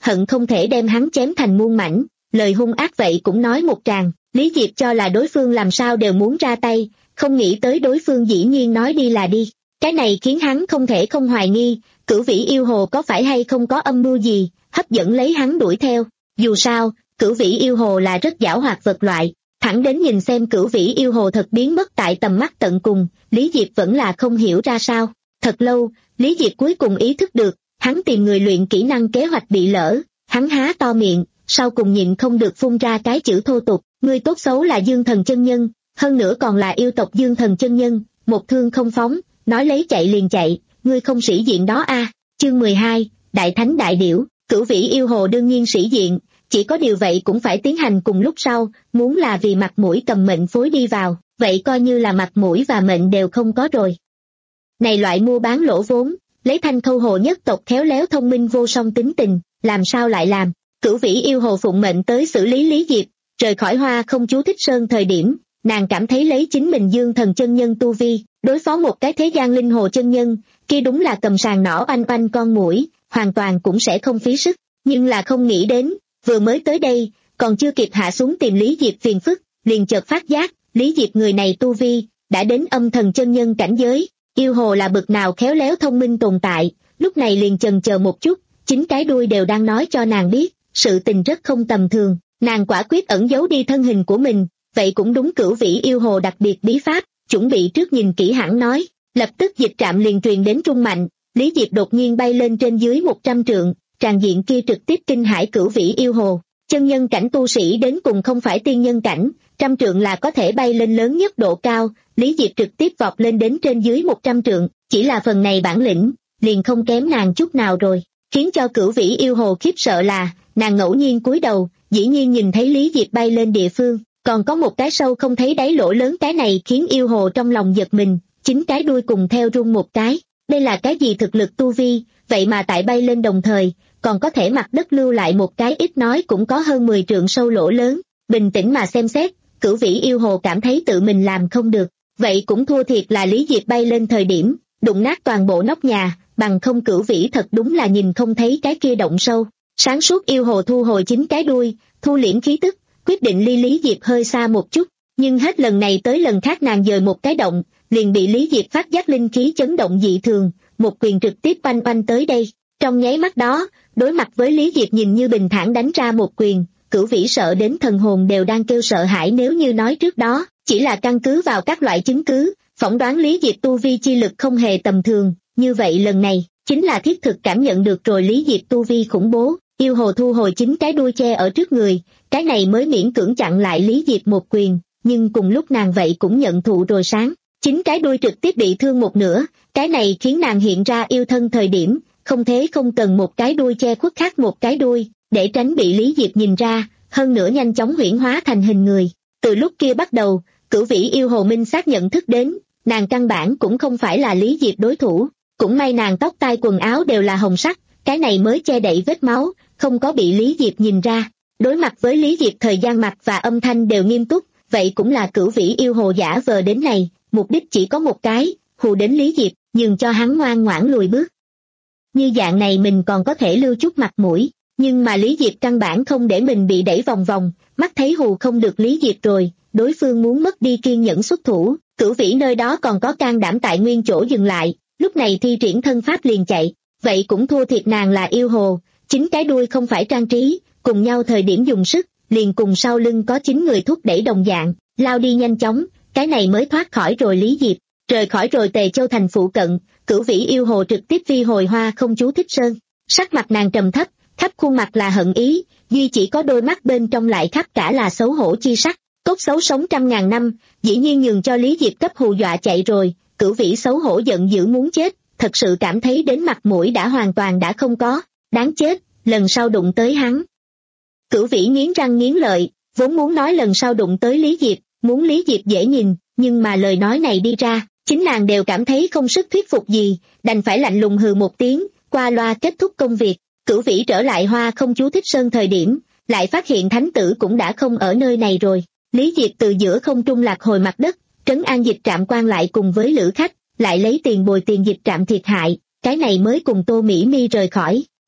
hận không thể đem hắn chém thành muôn mảnh, lời hung ác vậy cũng nói một tràng. Lý Diệp cho là đối phương làm sao đều muốn ra tay, không nghĩ tới đối phương dĩ nhiên nói đi là đi. Cái này khiến hắn không thể không hoài nghi, Cửu Vĩ Yêu Hồ có phải hay không có âm mưu gì, hấp dẫn lấy hắn đuổi theo. Dù sao, Cửu Vĩ Yêu Hồ là rất giảo hoạt vật loại, thẳng đến nhìn xem Cửu Vĩ Yêu Hồ thật biến mất tại tầm mắt tận cùng, Lý Diệp vẫn là không hiểu ra sao. Thật lâu, Lý Diệp cuối cùng ý thức được, hắn tìm người luyện kỹ năng kế hoạch bị lỡ, hắn há to miệng, sau cùng nhịn không được phun ra cái chữ thô tục, ngươi tốt xấu là Dương Thần chân nhân, hơn nữa còn là yêu tộc Dương Thần chân nhân, một thương không phóng, nói lấy chạy liền chạy, ngươi không sĩ diện đó a. À. Chương mười hai, Đại Thánh Đại Điểu. Cửu Vĩ Yêu Hồ đương nhiên sĩ diện, chỉ có điều vậy cũng phải tiến hành cùng lúc sau, muốn là vì mặt mũi cầm mệnh phối đi vào, vậy coi như là mặt mũi và mệnh đều không có rồi. Này loại mua bán lỗ vốn, lấy Thanh Khâu Hồ nhất tộc khéo léo thông minh vô song tính tình, làm sao lại làm. Cửu Vĩ Yêu Hồ phụng mệnh tới xử lý Lý Diệp, rời khỏi Hoa Không Chú Thích Sơn thời điểm, nàng cảm thấy lấy chính mình Dương Thần chân nhân tu vi, đối phó một cái thế gian linh hồ chân nhân, kia đúng là cầm sàng nỏ oanh oanh con muỗi, hoàn toàn cũng sẽ không phí sức, nhưng là không nghĩ đến, vừa mới tới đây, còn chưa kịp hạ xuống tìm Lý Diệp phiền phức, liền chợt phát giác, Lý Diệp người này tu vi, đã đến âm thần chân nhân cảnh giới, yêu hồ là bực nào khéo léo thông minh tồn tại, lúc này liền chần chờ một chút, chính cái đuôi đều đang nói cho nàng biết, sự tình rất không tầm thường, nàng quả quyết ẩn giấu đi thân hình của mình, vậy cũng đúng Cửu Vĩ Yêu Hồ đặc biệt bí pháp, chuẩn bị trước nhìn kỹ hẳn nói, lập tức dịch trạm liền truyền đến trung mạnh, Lý Diệp đột nhiên bay lên trên dưới một trăm trượng, tràng diện kia trực tiếp kinh hãi Cửu Vĩ Yêu Hồ, chân nhân cảnh tu sĩ đến cùng không phải tiên nhân cảnh, trăm trượng là có thể bay lên lớn nhất độ cao, Lý Diệp trực tiếp vọt lên đến trên dưới một trăm trượng, chỉ là phần này bản lĩnh, liền không kém nàng chút nào rồi, khiến cho Cửu Vĩ Yêu Hồ khiếp sợ là, nàng ngẫu nhiên cúi đầu, dĩ nhiên nhìn thấy Lý Diệp bay lên địa phương, còn có một cái sâu không thấy đáy lỗ lớn, cái này khiến yêu hồ trong lòng giật mình, chính cái đuôi cùng theo rung một cái, đây là cái gì thực lực tu vi, vậy mà tại bay lên đồng thời, còn có thể mặt đất lưu lại một cái ít nói cũng có hơn mười trượng sâu lỗ lớn, bình tĩnh mà xem xét, Cửu Vĩ Yêu Hồ cảm thấy tự mình làm không được, vậy cũng thua thiệt là Lý Diệp bay lên thời điểm, đụng nát toàn bộ nóc nhà, bằng không Cửu Vĩ thật đúng là nhìn không thấy cái kia động sâu. Sáng suốt yêu hồ thu hồi chính cái đuôi, thu liễm khí tức, quyết định ly Lý Diệp hơi xa một chút, nhưng hết lần này tới lần khác nàng dời một cái động, liền bị Lý Diệp phát giác linh khí chấn động dị thường, một quyền trực tiếp oanh oanh tới đây. Trong nháy mắt đó, đối mặt với Lý Diệp nhìn như bình thản đánh ra một quyền, Cửu Vĩ sợ đến thần hồn đều đang kêu sợ hãi, nếu như nói trước đó, chỉ là căn cứ vào các loại chứng cứ, phỏng đoán Lý Diệp tu vi chi lực không hề tầm thường, như vậy lần này, chính là thiết thực cảm nhận được rồi Lý Diệp tu vi khủng bố. Yêu hồ thu hồi chính cái đuôi che ở trước người, cái này mới miễn cưỡng chặn lại Lý Diệp một quyền, nhưng cùng lúc nàng vậy cũng nhận thụ rồi sáng, chính cái đuôi trực tiếp bị thương một nửa, cái này khiến nàng hiện ra yêu thân thời điểm, không thế không cần một cái đuôi che khuất khác một cái đuôi, để tránh bị Lý Diệp nhìn ra, hơn nữa nhanh chóng huyễn hóa thành hình người. Từ lúc kia bắt đầu, Cửu Vĩ Yêu Hồ minh xác nhận thức đến, nàng căn bản cũng không phải là Lý Diệp đối thủ, cũng may nàng tóc tai quần áo đều là hồng sắc, cái này mới che đậy vết máu, không có bị Lý Diệp nhìn ra. Đối mặt với Lý Diệp thời gian mặt và âm thanh đều nghiêm túc, vậy cũng là Cửu Vĩ Yêu Hồ giả vờ đến này, mục đích chỉ có một cái, hù đến Lý Diệp, nhường cho hắn ngoan ngoãn lùi bước. Như dạng này mình còn có thể lưu chút mặt mũi, nhưng mà Lý Diệp căn bản không để mình bị đẩy vòng vòng, mắt thấy hù không được Lý Diệp rồi, đối phương muốn mất đi kiên nhẫn xuất thủ, Cửu Vĩ nơi đó còn có can đảm tại nguyên chỗ dừng lại, lúc này thi triển thân pháp liền chạy, vậy cũng thua thiệt nàng là yêu hồ. Chính cái đuôi không phải trang trí, cùng nhau thời điểm dùng sức, liền cùng sau lưng có chín người thúc đẩy đồng dạng, lao đi nhanh chóng, cái này mới thoát khỏi rồi Lý Diệp, rời khỏi rồi Tề Châu thành phụ cận, Cửu Vĩ Yêu Hồ trực tiếp phi hồi Hoa Không Chú Thích Sơn, sắc mặt nàng trầm thấp, khắp khuôn mặt là hận ý, duy chỉ có đôi mắt bên trong lại khắp cả là xấu hổ chi sắc, cốt xấu sống trăm ngàn năm, dĩ nhiên nhường cho Lý Diệp cấp hù dọa chạy rồi, Cửu Vĩ xấu hổ giận dữ muốn chết, thật sự cảm thấy đến mặt mũi đã hoàn toàn đã không có. Đáng chết, lần sau đụng tới hắn. Cửu Vĩ nghiến răng nghiến lợi, vốn muốn nói lần sau đụng tới Lý Diệp, muốn Lý Diệp dễ nhìn, nhưng mà lời nói này đi ra, chính nàng đều cảm thấy không sức thuyết phục gì, đành phải lạnh lùng hừ một tiếng, qua loa kết thúc công việc. Cửu Vĩ trở lại Hoa Không Chú Thích Sơn thời điểm, lại phát hiện thánh tử cũng đã không ở nơi này rồi. Lý Diệp từ giữa không trung lạc hồi mặt đất, trấn an dịch trạm quan lại cùng với lữ khách, lại lấy tiền bồi tiền dịch trạm thiệt hại, cái này mới cùng Tô Mỹ Mi rời khỏi.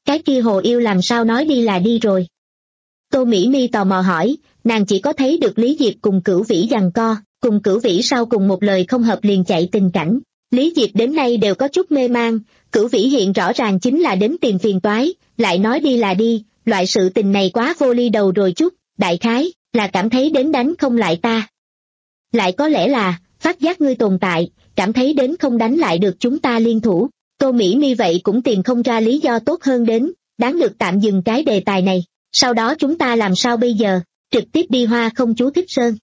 Cái kia hồ yêu làm sao nói đi là đi rồi? Tô Mỹ Mi tò mò hỏi, nàng chỉ có thấy được Lý Diệp cùng Cửu Vĩ giằng co, cùng Cửu Vĩ sau cùng một lời không hợp liền chạy tình cảnh. Lý Diệp đến nay đều có chút mê mang, Cửu Vĩ hiện rõ ràng chính là đến tìm phiền toái, lại nói đi là đi, loại sự tình này quá vô ly đầu rồi chút, đại khái, là cảm thấy đến đánh không lại ta. Lại có lẽ là, phát giác ngươi tồn tại, cảm thấy đến không đánh lại được chúng ta liên thủ. Tô Mỹ Mi vậy cũng tìm không ra lý do tốt hơn đến, đáng được tạm dừng cái đề tài này, sau đó chúng ta làm sao bây giờ, trực tiếp đi Hoa Không Chú Thích Sơn.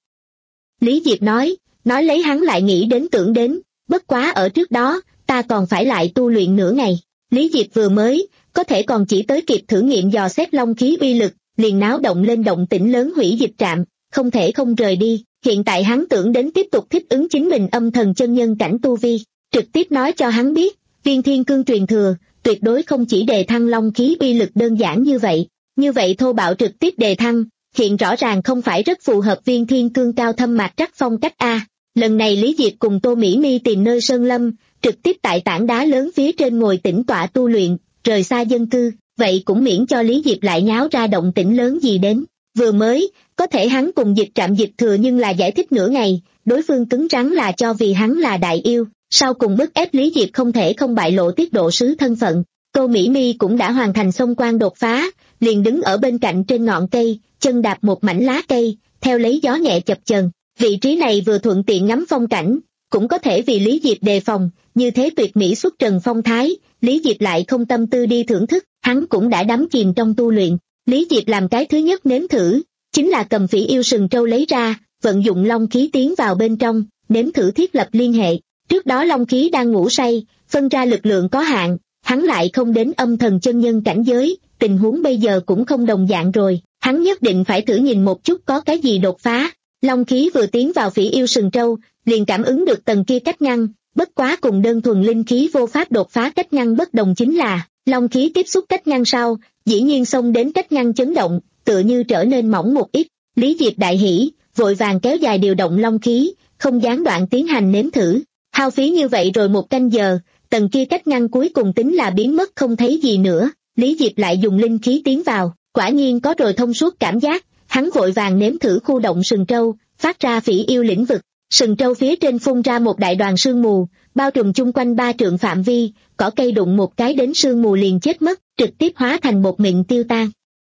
Lý Diệp nói, nói lấy hắn lại nghĩ đến tưởng đến, bất quá ở trước đó, ta còn phải lại tu luyện nửa ngày. Lý Diệp vừa mới, có thể còn chỉ tới kịp thử nghiệm dò xét long khí uy lực, liền náo động lên động tĩnh lớn hủy dịch trạm, không thể không rời đi. Hiện tại hắn tưởng đến tiếp tục thích ứng chính mình âm thần chân nhân cảnh tu vi, trực tiếp nói cho hắn biết, viên thiên cương truyền thừa, tuyệt đối không chỉ đề thăng long khí uy lực đơn giản như vậy. Như vậy thô bạo trực tiếp đề thăng, hiện rõ ràng không phải rất phù hợp viên thiên cương cao thâm mạc trắc phong cách A. Lần này Lý Diệp cùng Tô Mỹ Mi tìm nơi sơn lâm, trực tiếp tại tảng đá lớn phía trên ngồi tĩnh tọa tu luyện, rời xa dân cư, vậy cũng miễn cho Lý Diệp lại nháo ra động tĩnh lớn gì đến. Vừa mới, có thể hắn cùng dịch trạm dịch thừa nhưng là giải thích nửa ngày, đối phương cứng rắn là cho vì hắn là đại yêu, sau cùng bức ép Lý Diệp không thể không bại lộ tiết độ sứ thân phận. Tô Mỹ Mi cũng đã hoàn thành xông quan đột phá, liền đứng ở bên cạnh trên ngọn cây, chân đạp một mảnh lá cây, theo lấy gió nhẹ chập chờn. Vị trí này vừa thuận tiện ngắm phong cảnh, cũng có thể vì Lý Diệp đề phòng, như thế tuyệt mỹ xuất trần phong thái, Lý Diệp lại không tâm tư đi thưởng thức, hắn cũng đã đắm chìm trong tu luyện. Lý Diệp làm cái thứ nhất nếm thử, chính là cầm phỉ yêu sừng trâu lấy ra, vận dụng long khí tiến vào bên trong, nếm thử thiết lập liên hệ. Trước đó long khí đang ngủ say, phân ra lực lượng có hạn, hắn lại không đến âm thần chân nhân cảnh giới, tình huống bây giờ cũng không đồng dạng rồi, hắn nhất định phải thử nhìn một chút có cái gì đột phá. Long khí vừa tiến vào phỉ yêu sừng trâu, liền cảm ứng được tầng kia cách ngăn, bất quá cùng đơn thuần linh khí vô pháp đột phá cách ngăn bất đồng chính là, long khí tiếp xúc cách ngăn sau, dĩ nhiên xông đến cách ngăn chấn động, tựa như trở nên mỏng một ít. Lý Diệp đại hỉ, vội vàng kéo dài điều động long khí, không gián đoạn tiến hành nếm thử. Hao phí như vậy rồi một canh giờ, tầng kia cách ngăn cuối cùng tính là biến mất không thấy gì nữa. Lý Diệp lại dùng linh khí tiến vào, quả nhiên có rồi thông suốt cảm giác, hắn vội vàng nếm thử khu động sừng trâu, phát ra phỉ yêu lĩnh vực. Sừng trâu phía trên phun ra một đại đoàn sương mù, bao trùm chung quanh ba trượng phạm vi, cỏ cây đụng một cái đến sương mù liền chết mất, trực tiếp hóa thành bột mịn tiêu tan.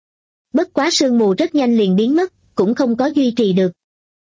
Bất quá sương mù rất nhanh liền biến mất, cũng không có duy trì được.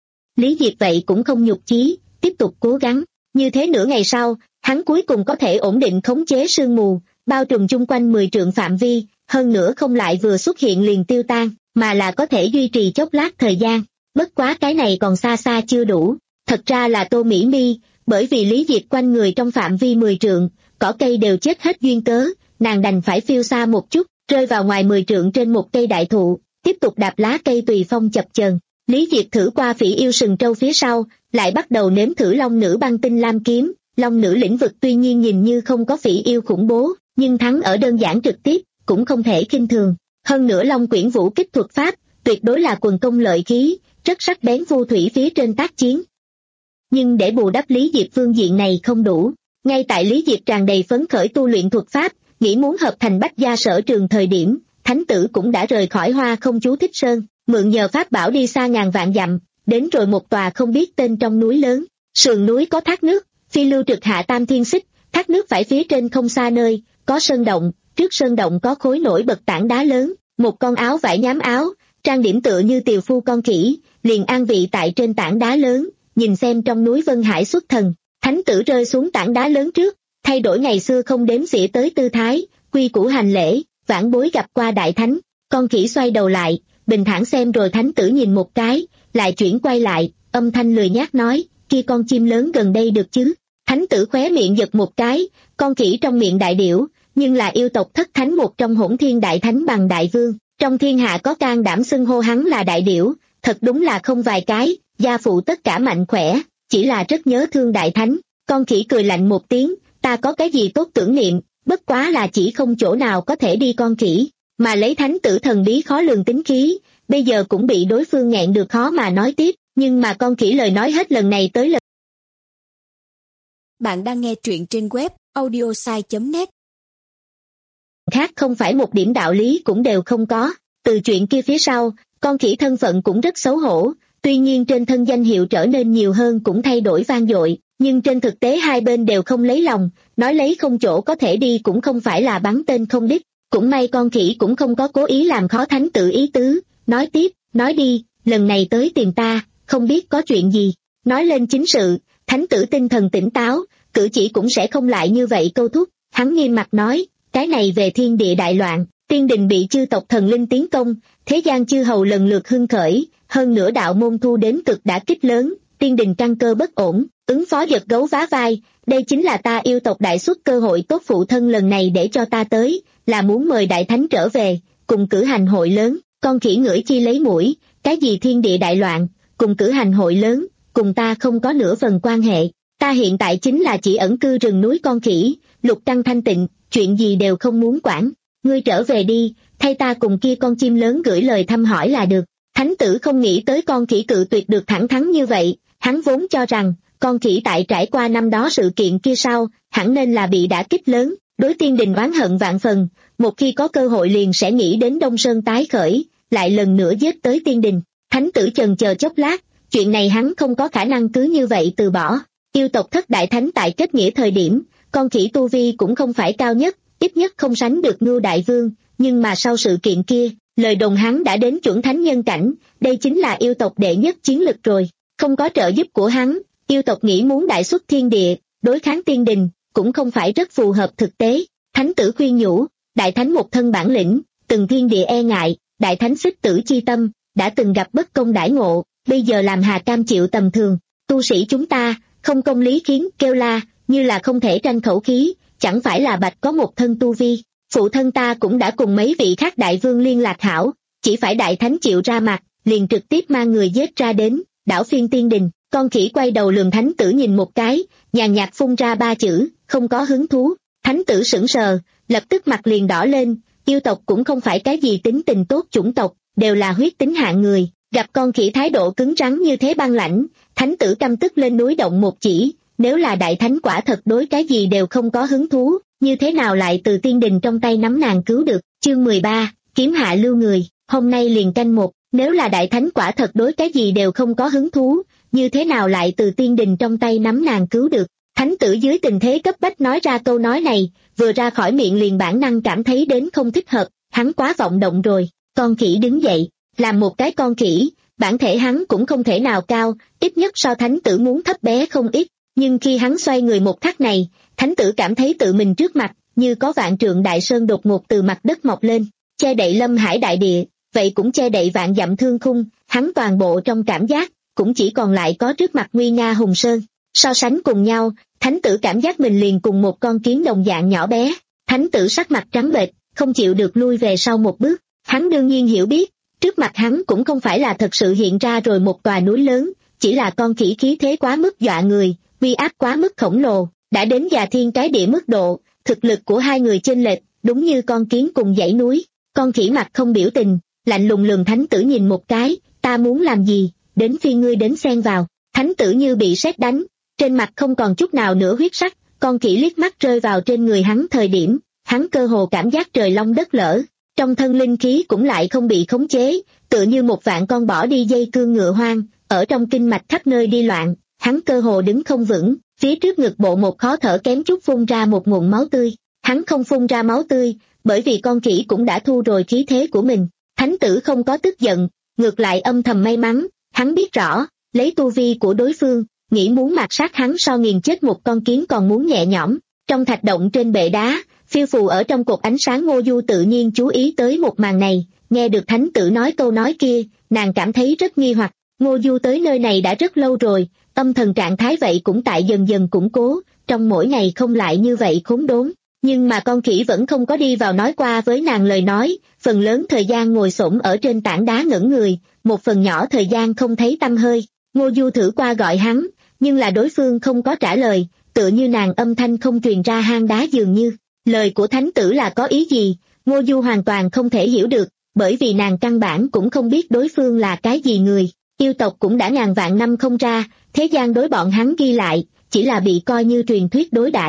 Lý Diệp vậy cũng không nhục chí, tiếp tục cố gắng. Như thế nửa ngày sau, hắn cuối cùng có thể ổn định khống chế sương mù, bao trùm chung quanh mười trượng phạm vi, hơn nữa không lại vừa xuất hiện liền tiêu tan, mà là có thể duy trì chốc lát thời gian. Bất quá cái này còn xa xa chưa đủ. Thật ra là Tô Mỹ Mi, bởi vì Lý Diệp quanh người trong phạm vi mười trượng, cỏ cây đều chết hết duyên cớ, nàng đành phải phiêu xa một chút, rơi vào ngoài mười trượng trên một cây đại thụ, tiếp tục đạp lá cây tùy phong chập chờn. Lý Diệp thử qua phỉ yêu sừng trâu phía sau, lại bắt đầu nếm thử long nữ băng tinh lam kiếm. Long nữ lĩnh vực tuy nhiên nhìn như không có phỉ yêu khủng bố, nhưng thắng ở đơn giản trực tiếp, cũng không thể khinh thường. Hơn nữa long quyển vũ kích thuật pháp, tuyệt đối là quần công lợi khí, rất sắc bén vu thủy phía trên tác chiến. Nhưng để bù đắp Lý Diệp phương diện này không đủ. Ngay tại Lý Diệp tràn đầy phấn khởi tu luyện thuật pháp, nghĩ muốn hợp thành bách gia sở trường thời điểm, thánh tử cũng đã rời khỏi Hoa Không Chú Thích Sơn, mượn nhờ pháp bảo đi xa ngàn vạn dặm, đến rồi một tòa không biết tên trong núi lớn. Sườn núi có thác nước, phi lưu trực hạ tam thiên xích, thác nước phải phía trên không xa nơi, có sơn động, trước sơn động có khối nổi bật tảng đá lớn, một con áo vải nhám áo, trang điểm tựa như tiều phu con khỉ, liền an vị tại trên tảng đá lớn, nhìn xem trong núi Vân Hải xuất thần. Thánh tử rơi xuống tảng đá lớn trước, thay đổi ngày xưa không đếm xỉa tới tư thái, quy củ hành lễ, vãn bối gặp qua đại thánh. Con khỉ xoay đầu lại, bình thản xem rồi thánh tử nhìn một cái, lại chuyển quay lại, âm thanh lười nhác nói, kia con chim lớn gần đây được chứ? Thánh tử khóe miệng giật một cái, con khỉ trong miệng đại điểu, nhưng là yêu tộc thất thánh một trong Hỗn Thiên Đại Thánh Bằng Đại Vương, trong thiên hạ có can đảm xưng hô hắn là đại điểu, thật đúng là không vài cái, gia phụ tất cả mạnh khỏe, chỉ là rất nhớ thương đại thánh. Con khỉ cười lạnh một tiếng, ta có cái gì tốt tưởng niệm, bất quá là chỉ không chỗ nào có thể đi con khỉ, mà lấy thánh tử thần bí khó lường tính khí, bây giờ cũng bị đối phương nghẹn được khó mà nói tiếp, nhưng mà con khỉ lời nói hết lần này tới lần. Bạn đang nghe truyện trên web audiosai chấm net. khác không phải một điểm đạo lý cũng đều không có. Từ chuyện kia phía sau, con khỉ thân phận cũng rất xấu hổ, tuy nhiên trên thân danh hiệu trở nên nhiều hơn cũng thay đổi vang dội, nhưng trên thực tế hai bên đều không lấy lòng, nói lấy không chỗ có thể đi cũng không phải là bắn tên không đích. Cũng may con khỉ cũng không có cố ý làm khó thánh tử ý tứ, nói tiếp, nói đi, lần này tới tìm ta, không biết có chuyện gì. Nói lên chính sự, thánh tử tinh thần tỉnh táo, cử chỉ cũng sẽ không lại như vậy câu thúc, hắn nghiêm mặt nói, cái này về thiên địa đại loạn, tiên đình bị chư tộc thần linh tiến công, thế gian chư hầu lần lượt hưng khởi, hơn nữa đạo môn thu đến cực đả kích lớn, tiên đình căn cơ bất ổn, ứng phó giật gấu vá vai, đây chính là ta yêu tộc đại xuất cơ hội tốt, phụ thân lần này để cho ta tới, là muốn mời đại thánh trở về, cùng cử hành hội lớn. Con khỉ ngửi chi lấy mũi, cái gì thiên địa đại loạn, cùng cử hành hội lớn, cùng ta không có nửa phần quan hệ, ta hiện tại chính là chỉ ẩn cư rừng núi con khỉ, lục trăng thanh tịnh, chuyện gì đều không muốn quản, ngươi trở về đi, thay ta cùng kia con chim lớn gửi lời thăm hỏi là được. Thánh tử không nghĩ tới con khỉ cự tuyệt được thẳng thắn như vậy, hắn vốn cho rằng, con khỉ tại trải qua năm đó sự kiện kia sau, hẳn nên là bị đả kích lớn, đối tiên đình oán hận vạn phần, một khi có cơ hội liền sẽ nghĩ đến Đông Sơn tái khởi, lại lần nữa giết tới tiên đình. Thánh tử chần chờ chốc lát, chuyện này hắn không có khả năng cứ như vậy từ bỏ. Yêu tộc thất đại thánh tại kết nghĩa thời điểm, con khỉ tu vi cũng không phải cao nhất, ít nhất không sánh được Ngưu Đại Vương, nhưng mà sau sự kiện kia, lời đồn hắn đã đến chuẩn thánh nhân cảnh, đây chính là yêu tộc đệ nhất chiến lực rồi. Không có trợ giúp của hắn, yêu tộc nghĩ muốn đại xuất thiên địa, đối kháng tiên đình, cũng không phải rất phù hợp thực tế. Thánh tử khuyên nhủ, đại thánh một thân bản lĩnh, từng thiên địa e ngại, đại thánh xích tử chi tâm, đã từng gặp bất công đãi ngộ, bây giờ làm hà cam chịu tầm thường, tu sĩ chúng ta, không công lý khiến kêu la, như là không thể tranh khẩu khí, chẳng phải là bạch có một thân tu vi. Phụ thân ta cũng đã cùng mấy vị khác đại vương liên lạc hảo, chỉ phải đại thánh chịu ra mặt, liền trực tiếp mang người giết ra đến, đảo phiên tiên đình. Con khỉ quay đầu lườm thánh tử nhìn một cái, nhàn nhạt phun ra ba chữ, không có hứng thú. Thánh tử sững sờ, lập tức mặt liền đỏ lên, yêu tộc cũng không phải cái gì tính tình tốt chủng tộc, đều là huyết tính hạng người, gặp con khỉ thái độ cứng rắn như thế băng lãnh, thánh tử căm tức lên núi động một chỉ, nếu là đại thánh quả thật đối cái gì đều không có hứng thú, như thế nào lại từ tiên đình trong tay nắm nàng cứu được. Chương mười ba, kiếm hạ lưu người, hôm nay liền canh một, nếu là đại thánh quả thật đối cái gì đều không có hứng thú, như thế nào lại từ tiên đình trong tay nắm nàng cứu được. Thánh tử dưới tình thế cấp bách nói ra câu nói này, vừa ra khỏi miệng liền bản năng cảm thấy đến không thích hợp, hắn quá vọng động rồi. Con khỉ đứng dậy, làm một cái con khỉ, bản thể hắn cũng không thể nào cao, ít nhất so thánh tử muốn thấp bé không ít, nhưng khi hắn xoay người một khắc này, thánh tử cảm thấy tự mình trước mặt, như có vạn trượng đại sơn đột ngột từ mặt đất mọc lên, che đậy lâm hải đại địa, vậy cũng che đậy vạn dặm thương khung, hắn toàn bộ trong cảm giác, cũng chỉ còn lại có trước mặt nguy nga hùng sơn. So sánh cùng nhau, thánh tử cảm giác mình liền cùng một con kiến đồng dạng nhỏ bé, thánh tử sắc mặt trắng bệch, không chịu được lui về sau một bước, hắn đương nhiên hiểu biết, trước mặt hắn cũng không phải là thật sự hiện ra rồi một tòa núi lớn, chỉ là con khỉ khí thế quá mức dọa người, uy áp quá mức khổng lồ, đã đến già thiên cái địa mức độ, thực lực của hai người chênh lệch, đúng như con kiến cùng dãy núi. Con khỉ mặt không biểu tình, lạnh lùng lườm thánh tử nhìn một cái, ta muốn làm gì, đến phiên ngươi đến xen vào. Thánh tử như bị sét đánh, trên mặt không còn chút nào nữa huyết sắc, con khỉ liếc mắt rơi vào trên người hắn thời điểm, hắn cơ hồ cảm giác trời long đất lở, trong thân linh khí cũng lại không bị khống chế, tựa như một vạn con bỏ đi dây cương ngựa hoang, ở trong kinh mạch khắp nơi đi loạn, hắn cơ hồ đứng không vững, phía trước ngực bộ một khó thở kém chút phun ra một nguồn máu tươi, hắn không phun ra máu tươi, bởi vì con khỉ cũng đã thu rồi khí thế của mình. Thánh tử không có tức giận, ngược lại âm thầm may mắn, hắn biết rõ, lấy tu vi của đối phương, nghĩ muốn mạt sát hắn so nghiền chết một con kiến còn muốn nhẹ nhõm. Trong thạch động trên bệ đá, phiêu phù ở trong cột ánh sáng Ngô Du tự nhiên chú ý tới một màn này, nghe được thánh tử nói câu nói kia, nàng cảm thấy rất nghi hoặc. Ngô Du tới nơi này đã rất lâu rồi, tâm thần trạng thái vậy cũng tại dần dần củng cố, trong mỗi ngày không lại như vậy khốn đốn. Nhưng mà con khỉ vẫn không có đi vào nói qua với nàng lời nói, phần lớn thời gian ngồi xổm ở trên tảng đá ngẩn người, một phần nhỏ thời gian không thấy tăm hơi. Ngô Du thử qua gọi hắn, nhưng là đối phương không có trả lời, tựa như nàng âm thanh không truyền ra hang đá dường như. Lời của thánh tử là có ý gì, Ngô Du hoàn toàn không thể hiểu được, bởi vì nàng căn bản cũng không biết đối phương là cái gì người. Yêu tộc cũng đã ngàn vạn năm không ra, thế gian đối bọn hắn ghi lại, chỉ là bị coi như truyền thuyết đối đãi.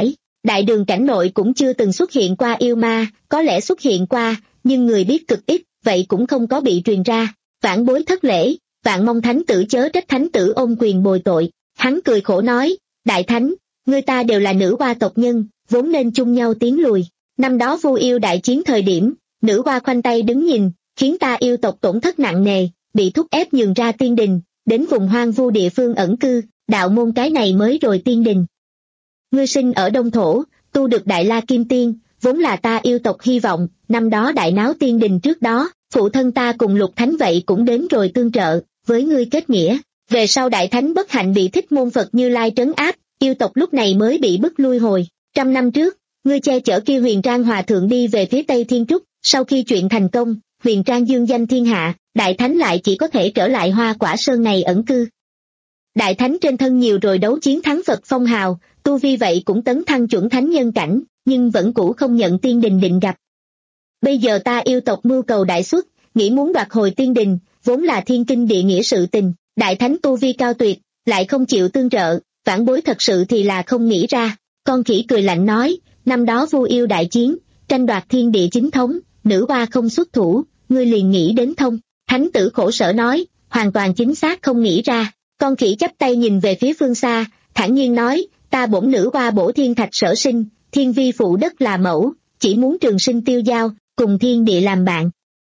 Đại đường cảnh nội cũng chưa từng xuất hiện qua yêu ma, có lẽ xuất hiện qua, nhưng người biết cực ít, vậy cũng không có bị truyền ra. Vãn bối thất lễ, vạn mong thánh tử chớ trách thánh tử ôm quyền bồi tội. Hắn cười khổ nói, đại thánh, người ta đều là nữ hoa tộc nhân, vốn nên chung nhau tiến lùi. Năm đó Vu yêu đại chiến thời điểm, nữ hoa khoanh tay đứng nhìn, khiến ta yêu tộc tổn thất nặng nề, bị thúc ép nhường ra tiên đình, đến vùng hoang vu địa phương ẩn cư, đạo môn cái này mới rồi tiên đình. Ngươi sinh ở Đông Thổ, tu được Đại La Kim Tiên, vốn là ta yêu tộc hy vọng, năm đó đại náo tiên đình trước đó, phụ thân ta cùng Lục Thánh vậy cũng đến rồi tương trợ, với ngươi kết nghĩa. Về sau đại thánh bất hạnh bị Thích Môn Phật Như Lai trấn áp, yêu tộc lúc này mới bị bức lui hồi. Trăm năm trước, ngươi che chở kia Huyền Trang Hòa Thượng đi về phía Tây Thiên Trúc, sau khi chuyện thành công, Huyền Trang dương danh thiên hạ, đại thánh lại chỉ có thể trở lại Hoa Quả Sơn này ẩn cư. Đại thánh trên thân nhiều rồi đấu chiến thắng Phật phong hào, tu vi vậy cũng tấn thăng chuẩn thánh nhân cảnh, nhưng vẫn cũ không nhận tiên đình định gặp. Bây giờ ta yêu tộc mưu cầu đại xuất, nghĩ muốn đoạt hồi tiên đình, vốn là thiên kinh địa nghĩa sự tình, đại thánh tu vi cao tuyệt, lại không chịu tương trợ, vãn bối thật sự thì là không nghĩ ra. Con khỉ cười lạnh nói, năm đó Vu yêu đại chiến, tranh đoạt thiên địa chính thống, nữ hoa không xuất thủ, ngươi liền nghĩ đến thông. Thánh tử khổ sở nói, hoàn toàn chính xác không nghĩ ra. Con khỉ chắp tay nhìn về phía phương xa, thản nhiên nói, ta bổn nữ hoa bổ thiên thạch sở sinh, thiên vi phụ đất là mẫu, chỉ muốn trường sinh tiêu giao, cùng thiên địa làm bạn.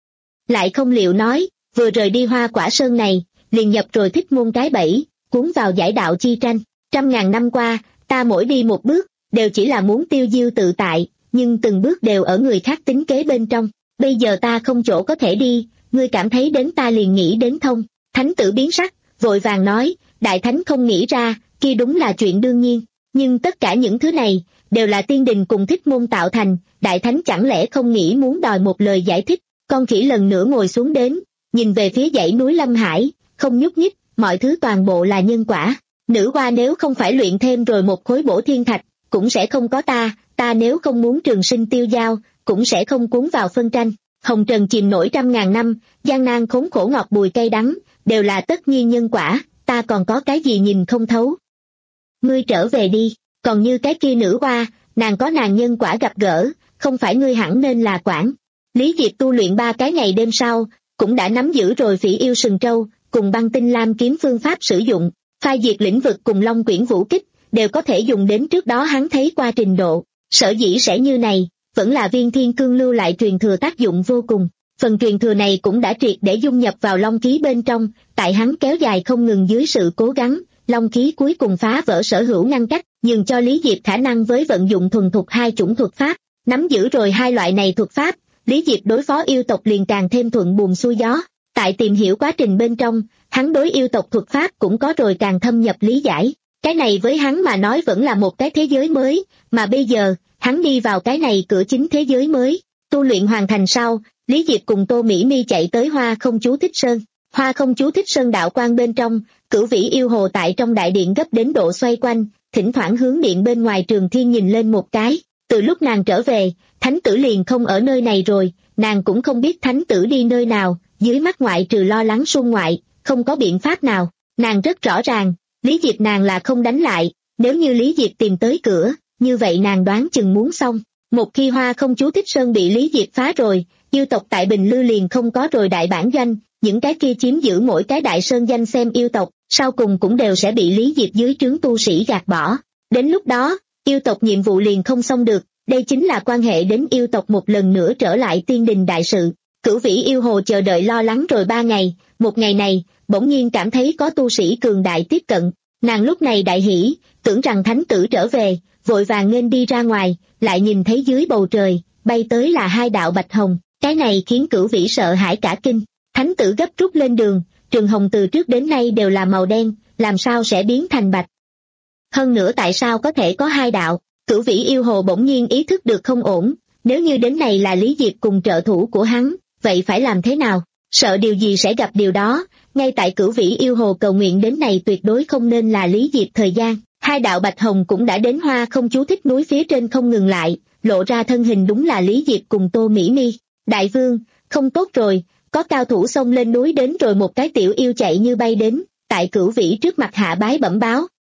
Lại không liệu nói, vừa rời đi Hoa Quả Sơn này, liền nhập rồi Thích Môn cái bẫy, cuốn vào giải đạo chi tranh. Trăm ngàn năm qua, ta mỗi đi một bước, đều chỉ là muốn tiêu diêu tự tại, nhưng từng bước đều ở người khác tính kế bên trong. Bây giờ ta không chỗ có thể đi, ngươi cảm thấy đến ta liền nghĩ đến thông. Thánh tử biến sắc, vội vàng nói, đại thánh không nghĩ ra, kia đúng là chuyện đương nhiên. Nhưng tất cả những thứ này, đều là tiên đình cùng Thích Môn tạo thành, đại thánh chẳng lẽ không nghĩ muốn đòi một lời giải thích. Con khỉ lần nữa ngồi xuống đến, nhìn về phía dãy núi Lâm Hải, không nhúc nhích, mọi thứ toàn bộ là nhân quả. Nữ hoa nếu không phải luyện thêm rồi một khối bổ thiên thạch, cũng sẽ không có ta, ta nếu không muốn trường sinh tiêu giao, cũng sẽ không cuốn vào phân tranh. Hồng trần chìm nổi trăm ngàn năm, gian nan khốn khổ ngọt bùi cay đắng, đều là tất nhiên nhân quả, ta còn có cái gì nhìn không thấu. Ngươi trở về đi, còn như cái kia nữ hoa, nàng có nàng nhân quả gặp gỡ, không phải ngươi hẳn nên là quản. Lý Diệp tu luyện ba cái ngày đêm sau, cũng đã nắm giữ rồi Phỉ Yêu Sừng Trâu, cùng Băng Tinh Lam kiếm phương pháp sử dụng, phai diệt lĩnh vực cùng Long Quyển vũ kích, đều có thể dùng đến trước đó hắn thấy qua trình độ. Sở dĩ sẽ như này, vẫn là Viên Thiên Cương lưu lại truyền thừa tác dụng vô cùng. Phần truyền thừa này cũng đã triệt để dung nhập vào long khí bên trong, tại hắn kéo dài không ngừng dưới sự cố gắng, long khí cuối cùng phá vỡ sở hữu ngăn cách, nhường cho Lý Diệp khả năng với vận dụng thuần thục hai chủng thuật pháp. Nắm giữ rồi hai loại này thuật pháp, Lý Diệp đối phó yêu tộc liền càng thêm thuận buồm xuôi gió. Tại tìm hiểu quá trình bên trong, hắn đối yêu tộc thuật pháp cũng có rồi càng thâm nhập lý giải. Cái này với hắn mà nói vẫn là một cái thế giới mới, mà bây giờ, hắn đi vào cái này cửa chính thế giới mới. Tu luyện hoàn thành sau, Lý Diệp cùng Tô Mỹ Mi chạy tới Hoa Không Chú Thích Sơn. Hoa Không Chú Thích Sơn đạo quan bên trong, Cửu Vĩ yêu hồ tại trong đại điện gấp đến độ xoay quanh, thỉnh thoảng hướng điện bên ngoài Trường Thiên nhìn lên một cái. Từ lúc nàng trở về, thánh tử liền không ở nơi này rồi, nàng cũng không biết thánh tử đi nơi nào, dưới mắt ngoại trừ lo lắng sung ngoại, không có biện pháp nào. Nàng rất rõ ràng, Lý Diệp nàng là không đánh lại, nếu như Lý Diệp tìm tới cửa, như vậy nàng đoán chừng muốn xong. Một khi Hoa Không Chú Thích Sơn bị Lý Diệp phá rồi, yêu tộc tại Bình Lư liền không có rồi đại bản doanh, những cái kia chiếm giữ mỗi cái đại sơn danh xem yêu tộc, sau cùng cũng đều sẽ bị Lý Diệp dưới trướng tu sĩ gạt bỏ. Đến lúc đó, yêu tộc nhiệm vụ liền không xong được, đây chính là quan hệ đến yêu tộc một lần nữa trở lại tiên đình đại sự. Cửu Vĩ yêu hồ chờ đợi lo lắng rồi ba ngày, một ngày này, bỗng nhiên cảm thấy có tu sĩ cường đại tiếp cận, nàng lúc này đại hỉ, tưởng rằng thánh tử trở về, vội vàng nghênh đi ra ngoài, lại nhìn thấy dưới bầu trời, bay tới là hai đạo bạch hồng, cái này khiến Cửu Vĩ sợ hãi cả kinh. Thánh tử gấp rút lên đường, trường hồng từ trước đến nay đều là màu đen, làm sao sẽ biến thành bạch? Hơn nữa tại sao có thể có hai đạo? Cửu Vĩ yêu hồ bỗng nhiên ý thức được không ổn, nếu như đến này là Lý Diệp cùng trợ thủ của hắn, vậy phải làm thế nào? Sợ điều gì sẽ gặp điều đó, ngay tại Cửu Vĩ yêu hồ cầu nguyện đến này tuyệt đối không nên là Lý Diệp thời gian. Hai đạo bạch hồng cũng đã đến Hoa Không Chú Thích núi phía trên không ngừng lại, lộ ra thân hình đúng là Lý Diệp cùng Tô Mỹ Mi. Đại vương, không tốt rồi, có cao thủ xông lên núi đến rồi, một cái tiểu yêu chạy như bay đến, tại Cửu Vĩ trước mặt hạ bái bẩm báo.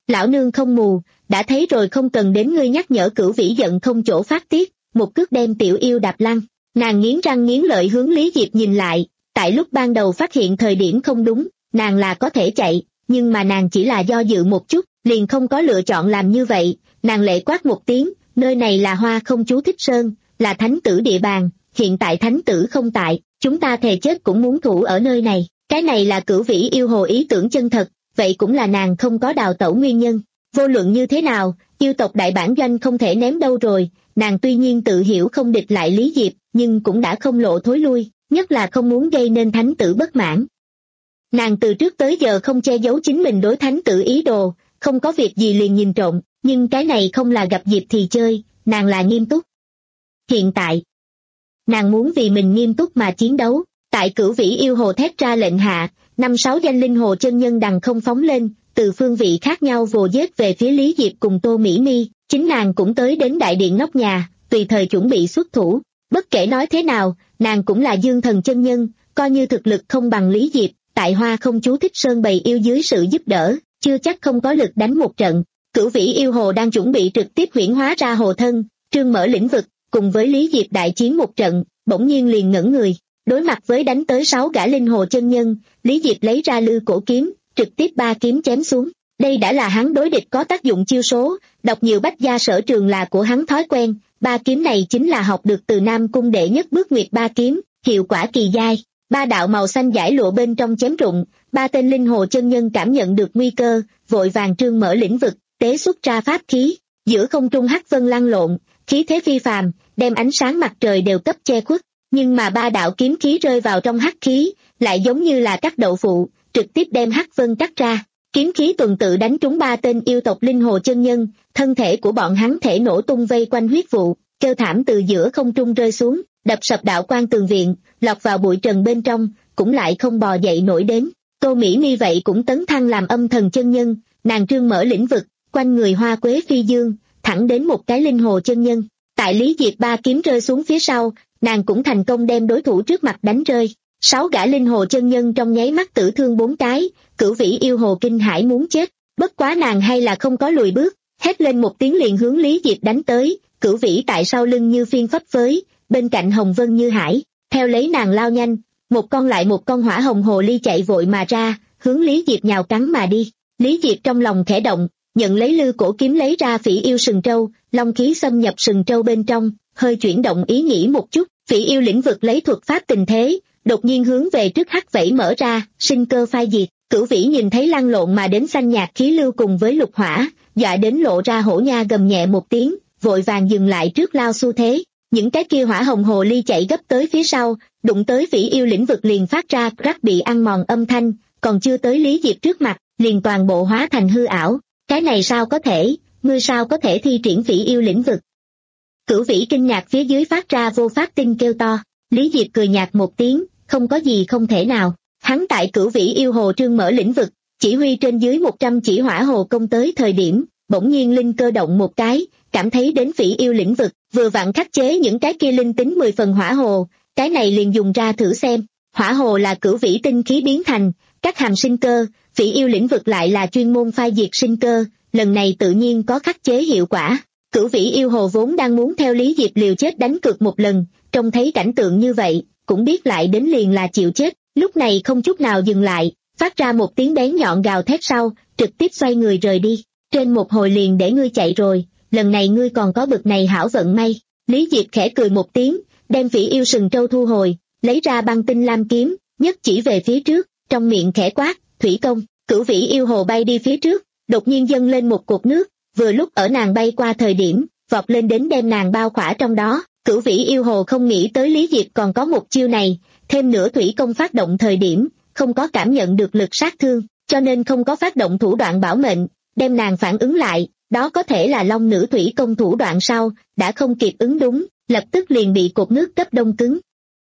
Lão nương không mù, đã thấy rồi, không cần đến ngươi nhắc nhở. Cửu Vĩ giận không chỗ phát tiết, một cước đem tiểu yêu đạp lăn. Nàng nghiến răng nghiến lợi hướng Lý Diệp nhìn lại, tại lúc ban đầu phát hiện thời điểm không đúng, nàng là có thể chạy, nhưng mà nàng chỉ là do dự một chút, liền không có lựa chọn làm như vậy. Nàng lệ quát một tiếng, nơi này là Hoa Không Chú Thích Sơn, là thánh tử địa bàn, hiện tại thánh tử không tại, chúng ta thề chết cũng muốn thủ ở nơi này. Cái này là Cửu Vĩ yêu hồ ý tưởng chân thật, vậy cũng là nàng không có đào tẩu nguyên nhân. Vô luận như thế nào, yêu tộc đại bản doanh không thể ném đâu rồi. Nàng tuy nhiên tự hiểu không địch lại Lý Diệp, nhưng cũng đã không lộ thối lui, nhất là không muốn gây nên thánh tử bất mãn. Nàng từ trước tới giờ không che giấu chính mình đối thánh tử ý đồ, không có việc gì liền nhìn trộm, nhưng cái này không là gặp dịp thì chơi, nàng là nghiêm túc. Hiện tại, nàng muốn vì mình nghiêm túc mà chiến đấu. Tại Cửu Vĩ yêu hồ thét ra lệnh hạ, năm sáu danh linh hồ chân nhân đằng không phóng lên, từ phương vị khác nhau vồ giết về phía Lý Diệp cùng Tô Mỹ Mi. Chính nàng cũng tới đến đại điện nóc nhà, tùy thời chuẩn bị xuất thủ. Bất kể nói thế nào, nàng cũng là dương thần chân nhân, coi như thực lực không bằng Lý Diệp, tại Hoa Không Chú Thích Sơn bầy yêu dưới sự giúp đỡ, chưa chắc không có lực đánh một trận. Cửu Vĩ yêu hồ đang chuẩn bị trực tiếp huyễn hóa ra hồ thân, trương mở lĩnh vực, cùng với Lý Diệp đại chiến một trận, bỗng nhiên liền ngẩn người. Đối mặt với đánh tới sáu gã linh hồ chân nhân, Lý Diệp lấy ra lư cổ kiếm, trực tiếp ba kiếm chém xuống. Đây đã là hắn đối địch có tác dụng chiêu số, đọc nhiều bách gia sở trường là của hắn thói quen. Ba kiếm này chính là học được từ Nam Cung đệ nhất bước nguyệt ba kiếm, hiệu quả kỳ dai. Ba đạo màu xanh giải lụa bên trong chém rụng, ba tên linh hồ chân nhân cảm nhận được nguy cơ, vội vàng trương mở lĩnh vực, tế xuất ra pháp khí. Giữa không trung hắc vân lăn lộn, khí thế phi phàm, đem ánh sáng mặt trời đều cấp che khuất. Nhưng mà ba đạo kiếm khí rơi vào trong hắc khí, lại giống như là cắt đậu phụ, trực tiếp đem hắc vân cắt ra. Kiếm khí tuần tự đánh trúng ba tên yêu tộc linh hồ chân nhân, thân thể của bọn hắn thể nổ tung vây quanh huyết vụ, kêu thảm từ giữa không trung rơi xuống, đập sập đạo quan tường viện, lọt vào bụi trần bên trong, cũng lại không bò dậy nổi đến. Tô Mỹ Mi vậy cũng tấn thăng làm âm thần chân nhân, nàng trương mở lĩnh vực, quanh người hoa quế phi dương, thẳng đến một cái linh hồ chân nhân. Tại Lý Diệp ba kiếm rơi xuống phía sau, nàng cũng thành công đem đối thủ trước mặt đánh rơi. Sáu gã linh hồ chân nhân trong nháy mắt tử thương bốn cái, Cửu Vĩ yêu hồ kinh hãi muốn chết, bất quá nàng hay là không có lùi bước, hét lên một tiếng liền hướng Lý Diệp đánh tới. Cửu Vĩ tại sau lưng như phiên phấp phới, bên cạnh hồng vân như hải, theo lấy nàng lao nhanh, một con lại một con hỏa hồng hồ ly chạy vội mà ra, hướng Lý Diệp nhào cắn mà đi. Lý Diệp trong lòng khẽ động, nhận lấy lư cổ kiếm lấy ra phỉ yêu sừng trâu, long khí xâm nhập sừng trâu bên trong, hơi chuyển động ý nghĩ một chút, phỉ yêu lĩnh vực lấy thuật pháp tình thế, đột nhiên hướng về trước hắc vẫy mở ra, sinh cơ phai diệt. Cửu Vĩ nhìn thấy lăn lộn mà đến xanh nhạt khí lưu cùng với lục hỏa, dọa đến lộ ra hổ nha gầm nhẹ một tiếng, vội vàng dừng lại trước lao xu thế. Những cái kia hỏa hồng hồ ly chạy gấp tới phía sau, đụng tới phỉ yêu lĩnh vực liền phát ra rắc bị ăn mòn âm thanh, còn chưa tới Lý Diệp trước mặt, liền toàn bộ hóa thành hư ảo. Cái này sao có thể, ngươi sao có thể thi triển phỉ yêu lĩnh vực? Cửu Vĩ kinh ngạc phía dưới phát ra vô pháp tin kêu to. Lý Diệp cười nhạt một tiếng, không có gì không thể nào. Hắn tại Cửu Vĩ yêu hồ trương mở lĩnh vực, chỉ huy trên dưới một trăm chỉ hỏa hồ công tới thời điểm, bỗng nhiên linh cơ động một cái, cảm thấy đến phỉ yêu lĩnh vực, vừa vặn khắc chế những cái kia linh tính mười phần hỏa hồ, cái này liền dùng ra thử xem. Hỏa hồ là Cửu Vĩ tinh khí biến thành, các hàm sinh cơ, phỉ yêu lĩnh vực lại là chuyên môn phai diệt sinh cơ, lần này tự nhiên có khắc chế hiệu quả. Cửu Vĩ yêu hồ vốn đang muốn theo Lý Diệp liều chết đánh cược một lần, trông thấy cảnh tượng như vậy, cũng biết lại đến liền là chịu chết, lúc này không chút nào dừng lại, phát ra một tiếng bén nhọn gào thét sau, trực tiếp xoay người rời đi. Trên một hồi liền để ngươi chạy rồi, lần này ngươi còn có bực này hảo vận may. Lý Diệp khẽ cười một tiếng, đem phỉ yêu sừng trâu thu hồi, lấy ra băng tinh lam kiếm, nhất chỉ về phía trước, trong miệng khẽ quát, thủy công. Cửu Vĩ yêu hồ bay đi phía trước, đột nhiên dâng lên một cột nước, vừa lúc ở nàng bay qua thời điểm, vọt lên đến đem nàng bao khỏa trong đó. Cửu Vĩ yêu hồ không nghĩ tới Lý Diệp còn có một chiêu này, thêm nữa thủy công phát động thời điểm, không có cảm nhận được lực sát thương, cho nên không có phát động thủ đoạn bảo mệnh, đem nàng phản ứng lại, đó có thể là long nữ thủy công thủ đoạn sau, đã không kịp ứng đúng, lập tức liền bị cột nước cấp đông cứng.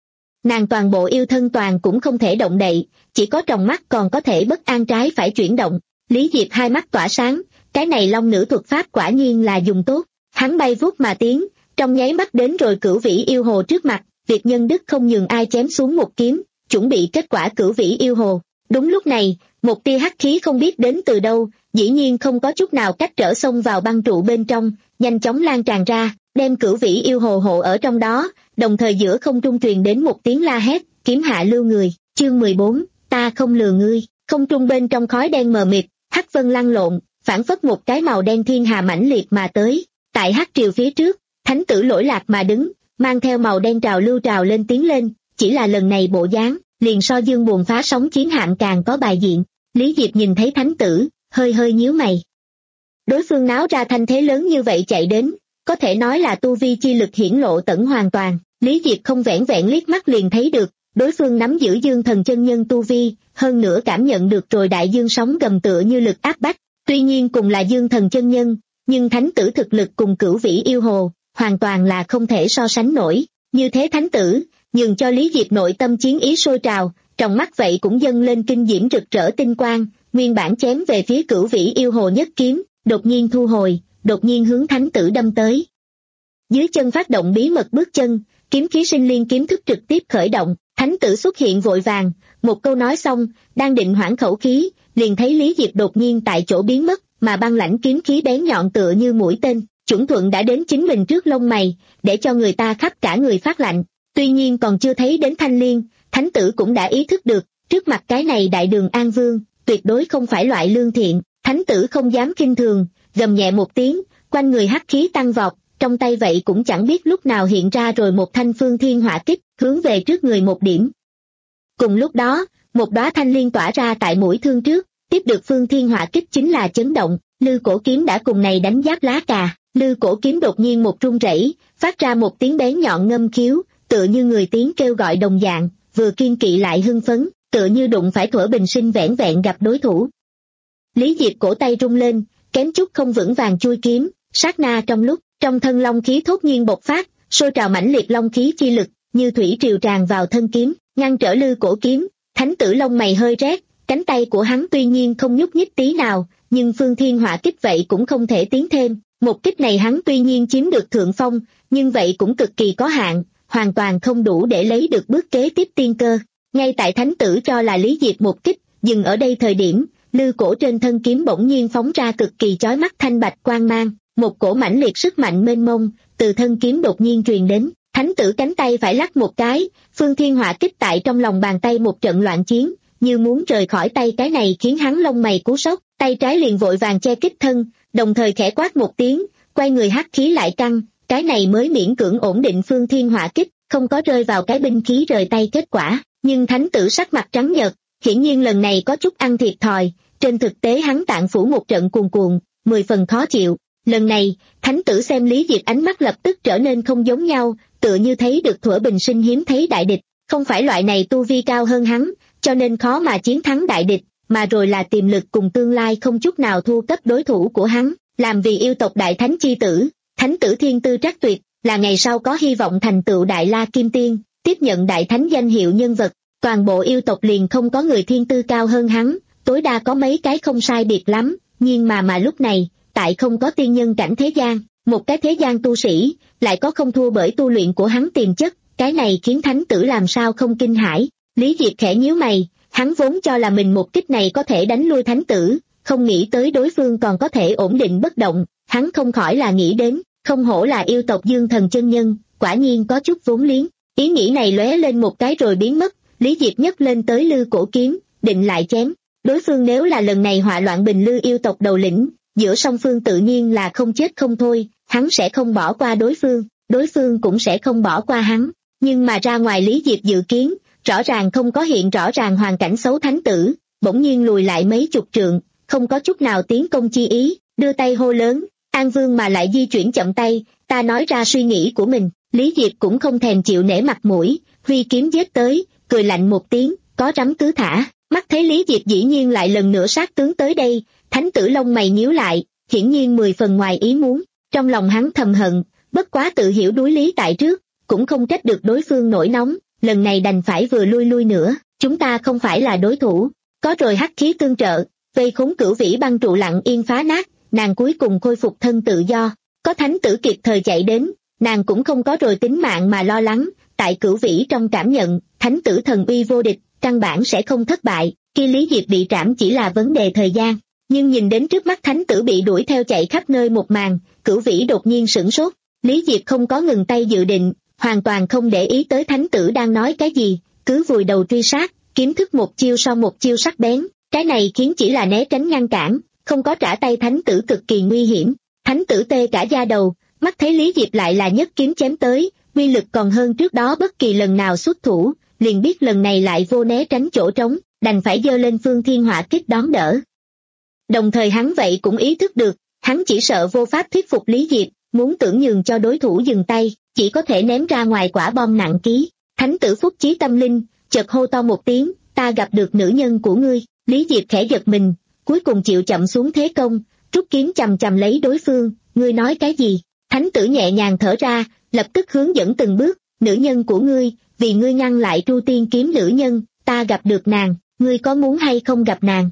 Nàng toàn bộ yêu thân toàn cũng không thể động đậy, chỉ có tròng mắt còn có thể bất an trái phải chuyển động. Lý Diệp hai mắt tỏa sáng, cái này long nữ thuật pháp quả nhiên là dùng tốt, hắn bay vút mà tiến, trong nháy mắt đến rồi Cửu Vĩ yêu hồ trước mặt, việc nhân đức không nhường ai chém xuống một kiếm, chuẩn bị kết quả Cửu Vĩ yêu hồ, Đúng lúc này, một tia hắc khí không biết đến từ đâu, dĩ nhiên không có chút nào cách trở xông vào băng trụ bên trong, nhanh chóng lan tràn ra, đem Cửu Vĩ yêu hồ hộ ở trong đó, đồng thời giữa không trung truyền đến một tiếng la hét, kiếm hạ lưu người, chương mười bốn, ta không lừa ngươi. Không trung bên trong khói đen mờ mịt, hắc vân lăn lộn, phảng phất một cái màu đen thiên hà mãnh liệt mà tới. Tại hắc triều phía trước, thánh tử lỗi lạc mà đứng, mang theo màu đen trào lưu trào lên tiến lên, chỉ là lần này bộ dáng, liền so dương buồn phá sóng chiến hạm càng có bài diện. Lý Diệp nhìn thấy thánh tử, hơi hơi nhíu mày. Đối phương náo ra thanh thế lớn như vậy chạy đến, có thể nói là tu vi chi lực hiển lộ tận hoàn toàn. Lý Diệp không vẻn vẹn liếc mắt liền thấy được, đối phương nắm giữ dương thần chân nhân tu vi, hơn nữa cảm nhận được rồi đại dương sóng gầm tựa như lực áp bách. Tuy nhiên cùng là dương thần chân nhân, nhưng thánh tử thực lực cùng Cửu Vĩ yêu hồ, hoàn toàn là không thể so sánh nổi. Như thế thánh tử, nhường cho Lý Diệp nội tâm chiến ý sôi trào, trong mắt vậy cũng dâng lên kinh diễm rực rỡ tinh quang, nguyên bản chém về phía Cửu Vĩ yêu hồ nhất kiếm, đột nhiên thu hồi, đột nhiên hướng thánh tử đâm tới. Dưới chân phát động bí mật bước chân, kiếm khí sinh liên kiếm thức trực tiếp khởi động, thánh tử xuất hiện vội vàng, một câu nói xong, đang định hoãn khẩu khí, liền thấy Lý Diệp đột nhiên tại chỗ biến mất, mà băng lãnh kiếm khí bén nhọn tựa như mũi tên, chuẩn thuận đã đến chính mình trước lông mày, để cho người ta khắp cả người phát lạnh. Tuy nhiên còn chưa thấy đến thanh liên, thánh tử cũng đã ý thức được, trước mặt cái này đại đường An Vương, tuyệt đối không phải loại lương thiện, thánh tử không dám kinh thường, gầm nhẹ một tiếng, quanh người hắc khí tăng vọt, trong tay vậy cũng chẳng biết lúc nào hiện ra rồi một thanh phương thiên hỏa kích, hướng về trước người một điểm. Cùng lúc đó, một đóa thanh liên tỏa ra tại mũi thương trước, tiếp được phương thiên hỏa kích chính là chấn động, lư cổ kiếm đã cùng này đánh giáp lá cà, lư cổ kiếm đột nhiên một rung rẩy, phát ra một tiếng bén nhọn ngâm khiếu, tựa như người tiếng kêu gọi đồng dạng, vừa kiên kỵ lại hưng phấn, tựa như đụng phải thuở bình sinh vẻn vẹn gặp đối thủ. Lý Diệp cổ tay rung lên, kém chút không vững vàng chui kiếm, sát na trong lúc, trong thân long khí thốt nhiên bộc phát, sôi trào mãnh liệt long khí chi lực, như thủy triều tràn vào thân kiếm, ngăn trở lư cổ kiếm. Thánh tử lông mày hơi rét, cánh tay của hắn tuy nhiên không nhúc nhích tí nào, nhưng phương thiên hỏa kích vậy cũng không thể tiến thêm. Một kích này hắn tuy nhiên chiếm được thượng phong, nhưng vậy cũng cực kỳ có hạn, hoàn toàn không đủ để lấy được bước kế tiếp tiên cơ. Ngay tại thánh tử cho là Lý Diệp một kích, dừng ở đây thời điểm, lư cổ trên thân kiếm bỗng nhiên phóng ra cực kỳ chói mắt thanh bạch quang mang, một cổ mãnh liệt sức mạnh mênh mông, từ thân kiếm đột nhiên truyền đến. Thánh tử cánh tay phải lắc một cái, phương thiên hỏa kích tại trong lòng bàn tay một trận loạn chiến, như muốn rời khỏi tay cái này khiến hắn lông mày cú sốc, tay trái liền vội vàng che kích thân, đồng thời khẽ quát một tiếng, quay người hắc khí lại căng, cái này mới miễn cưỡng ổn định phương thiên hỏa kích, không có rơi vào cái binh khí rời tay kết quả. Nhưng thánh tử sắc mặt trắng nhợt, hiển nhiên lần này có chút ăn thiệt thòi, trên thực tế hắn tạng phủ một trận cuồn cuộn, mười phần khó chịu. Lần này, thánh tử xem Lý Diệp ánh mắt lập tức trở nên không giống nhau, tựa như thấy được thuở bình sinh hiếm thấy đại địch, không phải loại này tu vi cao hơn hắn, cho nên khó mà chiến thắng đại địch, mà rồi là tiềm lực cùng tương lai không chút nào thua cấp đối thủ của hắn. Làm vì yêu tộc đại thánh chi tử, thánh tử thiên tư trắc tuyệt, là ngày sau có hy vọng thành tựu đại la kim tiên, tiếp nhận đại thánh danh hiệu nhân vật. Toàn bộ yêu tộc liền không có người thiên tư cao hơn hắn, tối đa có mấy cái không sai biệt lắm, nhưng mà mà lúc này, tại không có tiên nhân cảnh thế gian, một cái thế gian tu sĩ, lại có không thua bởi tu luyện của hắn tiềm chất, cái này khiến thánh tử làm sao không kinh hãi. Lý Diệp khẽ nhíu mày, hắn vốn cho là mình một kích này có thể đánh lui thánh tử, không nghĩ tới đối phương còn có thể ổn định bất động, hắn không khỏi là nghĩ đến, không hổ là yêu tộc dương thần chân nhân, quả nhiên có chút vốn liếng. Ý nghĩ này lóe lên một cái rồi biến mất, Lý Diệp nhấc lên tới lư cổ kiếm, định lại chém. Đối phương nếu là lần này họa loạn bình lư yêu tộc đầu lĩnh, giữa song phương tự nhiên là không chết không thôi, hắn sẽ không bỏ qua đối phương, đối phương cũng sẽ không bỏ qua hắn. Nhưng mà ra ngoài Lý Diệp dự kiến, rõ ràng không có hiện rõ ràng hoàn cảnh xấu thánh tử, bỗng nhiên lùi lại mấy chục trượng, không có chút nào tiến công chi ý, đưa tay hô lớn, An Vương mà lại di chuyển chậm tay, ta nói ra suy nghĩ của mình. Lý Diệp cũng không thèm chịu nể mặt mũi, huy kiếm giết tới, cười lạnh một tiếng, có rắm cứ thả. Mắt thấy Lý Diệp dĩ nhiên lại lần nữa sát tướng tới đây, thánh tử lông mày nhíu lại, hiển nhiên mười phần ngoài ý muốn. Trong lòng hắn thầm hận, bất quá tự hiểu đối lý tại trước, cũng không trách được đối phương nổi nóng, lần này đành phải vừa lui lui nữa, chúng ta không phải là đối thủ. Có rồi hắc khí tương trợ, vây khốn Cửu Vĩ băng trụ lặng yên phá nát, nàng cuối cùng khôi phục thân tự do. Có thánh tử kịp thời chạy đến, nàng cũng không có rồi tính mạng mà lo lắng. Tại Cửu Vĩ trong cảm nhận, thánh tử thần uy vô địch, căn bản sẽ không thất bại, khi Lý Diệp bị trảm chỉ là vấn đề thời gian. Nhưng nhìn đến trước mắt thánh tử bị đuổi theo chạy khắp nơi một màn, Cửu Vĩ đột nhiên sửng sốt. Lý Diệp không có ngừng tay dự định, hoàn toàn không để ý tới thánh tử đang nói cái gì, cứ vùi đầu truy sát, kiếm thức một chiêu sau một chiêu sắc bén. Cái này khiến chỉ là né tránh ngăn cản, không có trả tay thánh tử cực kỳ nguy hiểm. Thánh tử tê cả da đầu, mắt thấy Lý Diệp lại là nhất kiếm chém tới, uy lực còn hơn trước đó bất kỳ lần nào xuất thủ, liền biết lần này lại vô né tránh chỗ trống, đành phải giơ lên phương thiên hỏa kích đón đỡ. Đồng thời hắn vậy cũng ý thức được, hắn chỉ sợ vô pháp thuyết phục Lý Diệp, muốn tưởng nhường cho đối thủ dừng tay, chỉ có thể ném ra ngoài quả bom nặng ký. Thánh tử phúc chí tâm linh, chợt hô to một tiếng, ta gặp được nữ nhân của ngươi. Lý Diệp khẽ giật mình, cuối cùng chịu chậm xuống thế công, rút kiếm chầm chầm lấy đối phương, ngươi nói cái gì? Thánh tử nhẹ nhàng thở ra, lập tức hướng dẫn từng bước, nữ nhân của ngươi, vì ngươi ngăn lại Tru Tiên kiếm nữ nhân, ta gặp được nàng, ngươi có muốn hay không gặp nàng?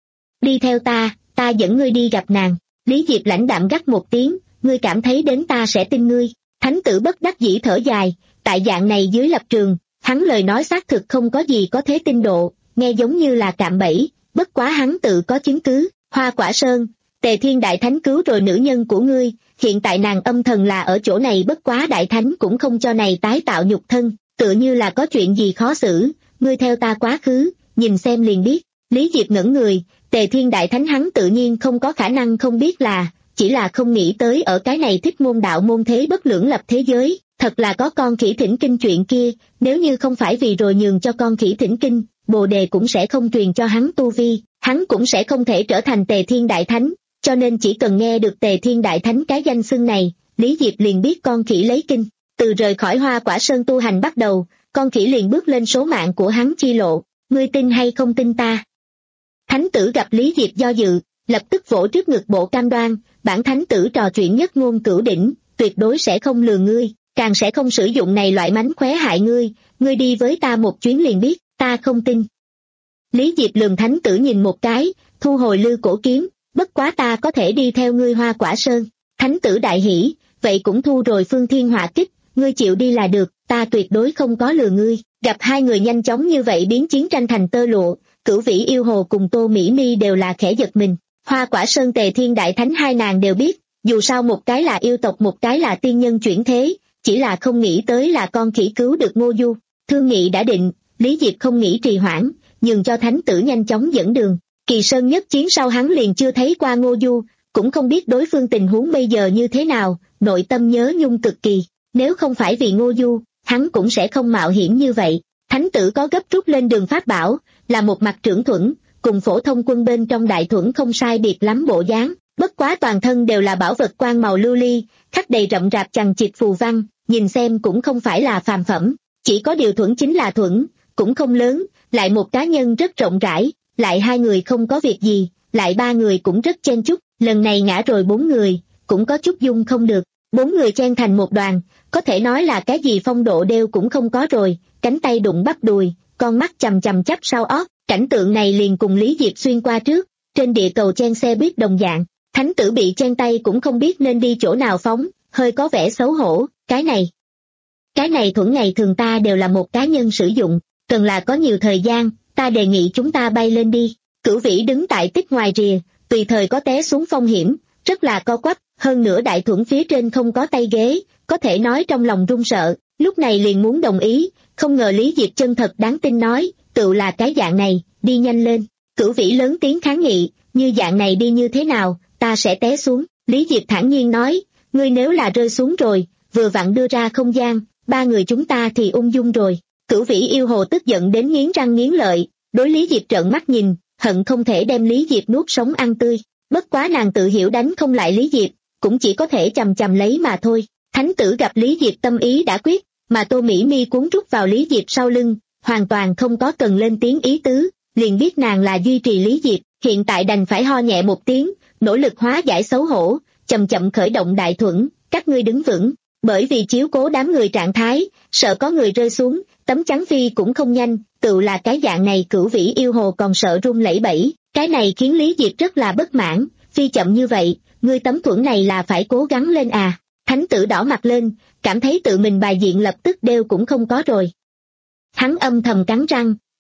Đi theo ta, ta dẫn ngươi đi gặp nàng. Lý Diệp lãnh đạm gắt một tiếng, ngươi cảm thấy đến ta sẽ tin ngươi. Thánh tử bất đắc dĩ thở dài, tại dạng này dưới lập trường, hắn lời nói xác thực không có gì có thế tin độ, nghe giống như là cạm bẫy, bất quá hắn tự có chứng cứ. Hoa Quả Sơn, Tề Thiên Đại Thánh cứu rồi nữ nhân của ngươi, hiện tại nàng âm thần là ở chỗ này, bất quá Đại Thánh cũng không cho này tái tạo nhục thân, tựa như là có chuyện gì khó xử, ngươi theo ta quá khứ, nhìn xem liền biết. Lý Diệp ngẩn người, Tề Thiên Đại Thánh hắn tự nhiên không có khả năng không biết là, chỉ là không nghĩ tới ở cái này thích môn đạo môn thế bất lưỡng lập thế giới, thật là có con khỉ thỉnh kinh chuyện kia, nếu như không phải vì rồi nhường cho con khỉ thỉnh kinh, Bồ Đề cũng sẽ không truyền cho hắn tu vi, hắn cũng sẽ không thể trở thành Tề Thiên Đại Thánh, cho nên chỉ cần nghe được Tề Thiên Đại Thánh cái danh xưng này, Lý Diệp liền biết con khỉ lấy kinh. Từ rời khỏi Hoa Quả Sơn tu hành bắt đầu, con khỉ liền bước lên số mạng của hắn chi lộ, ngươi tin hay không tin ta? Thánh tử gặp Lý Diệp do dự, lập tức vỗ trước ngực bộ cam đoan, bản thánh tử trò chuyện nhất ngôn cửu đỉnh, tuyệt đối sẽ không lừa ngươi, càng sẽ không sử dụng này loại mánh khóe hại ngươi, ngươi đi với ta một chuyến liền biết, ta không tin. Lý Diệp lườm thánh tử nhìn một cái, thu hồi lư cổ kiếm, bất quá ta có thể đi theo ngươi Hoa Quả Sơn. Thánh tử đại hỉ, vậy cũng thu rồi phương thiên hỏa kích, ngươi chịu đi là được, ta tuyệt đối không có lừa ngươi. Gặp hai người nhanh chóng như vậy biến chiến tranh thành tơ lụa, Cửu Vĩ Yêu Hồ cùng Tô Mỹ Mi đều là khẽ giật mình. Hoa Quả Sơn Tề Thiên Đại Thánh hai nàng đều biết, dù sao một cái là yêu tộc một cái là tiên nhân chuyển thế, chỉ là không nghĩ tới là con khỉ cứu được Ngô Du. Thương nghị đã định, Lý Diệp không nghĩ trì hoãn, nhường cho thánh tử nhanh chóng dẫn đường. Kỳ Sơn nhất chiến sau hắn liền chưa thấy qua Ngô Du, cũng không biết đối phương tình huống bây giờ như thế nào, nội tâm nhớ nhung cực kỳ. Nếu không phải vì Ngô Du, hắn cũng sẽ không mạo hiểm như vậy. Thánh tử có gấp rút lên đường pháp bảo, là một mặt trưởng thuẫn, cùng phổ thông quân bên trong đại thuẫn không sai biệt lắm bộ dáng, bất quá toàn thân đều là bảo vật quang màu lưu ly, khắc đầy rậm rạp chằng chịt phù văn, nhìn xem cũng không phải là phàm phẩm, chỉ có điều thuẫn chính là thuẫn, cũng không lớn, lại một cá nhân rất rộng rãi, lại hai người không có việc gì, lại ba người cũng rất chen chúc, lần này ngã rồi bốn người, cũng có chút dung không được, bốn người chen thành một đoàn, có thể nói là cái gì phong độ đều cũng không có rồi, cánh tay đụng bắp đùi, con mắt chằm chằm chắp sau ót, cảnh tượng này liền cùng Lý Diệp xuyên qua trước, trên địa cầu chen xe buýt đồng dạng, thánh tử bị chen tay cũng không biết nên đi chỗ nào phóng, hơi có vẻ xấu hổ, cái này. Cái này thuẫn ngày thường ta đều là một cá nhân sử dụng, cần là có nhiều thời gian, ta đề nghị chúng ta bay lên đi. Cửu Vĩ đứng tại tích ngoài rìa, tùy thời có té xuống phong hiểm, rất là co quắp, hơn nữa đại thuẫn phía trên không có tay ghế, có thể nói trong lòng run sợ, lúc này liền muốn đồng ý, không ngờ Lý Diệp chân thật đáng tin nói, tự là cái dạng này, đi nhanh lên. Cửu Vĩ lớn tiếng kháng nghị, như dạng này đi như thế nào, ta sẽ té xuống. Lý Diệp thản nhiên nói, ngươi nếu là rơi xuống rồi, vừa vặn đưa ra không gian, ba người chúng ta thì ung dung rồi. Cửu Vĩ Yêu Hồ tức giận đến nghiến răng nghiến lợi, đối Lý Diệp trợn mắt nhìn, hận không thể đem Lý Diệp nuốt sống ăn tươi. Bất quá nàng tự hiểu đánh không lại Lý Diệp, cũng chỉ có thể chầm chầm lấy mà thôi. Thánh tử gặp Lý Diệp tâm ý đã quyết, mà Tô Mỹ Mi cuốn rút vào Lý Diệp sau lưng, hoàn toàn không có cần lên tiếng ý tứ, liền biết nàng là duy trì Lý Diệp, hiện tại đành phải ho nhẹ một tiếng, nỗ lực hóa giải xấu hổ, chậm chậm khởi động đại thuẫn, các ngươi đứng vững. Bởi vì chiếu cố đám người trạng thái, sợ có người rơi xuống, tấm chắn phi cũng không nhanh, tự là cái dạng này Cửu Vĩ Yêu Hồ còn sợ run lẩy bẩy, cái này khiến Lý Diệp rất là bất mãn, phi chậm như vậy, ngươi tấm thuẫn này là phải cố gắng lên à. Thánh tử đỏ mặt lên, cảm thấy tự mình bài diện lập tức đều cũng không có rồi. Hắn âm thầm cắn răng,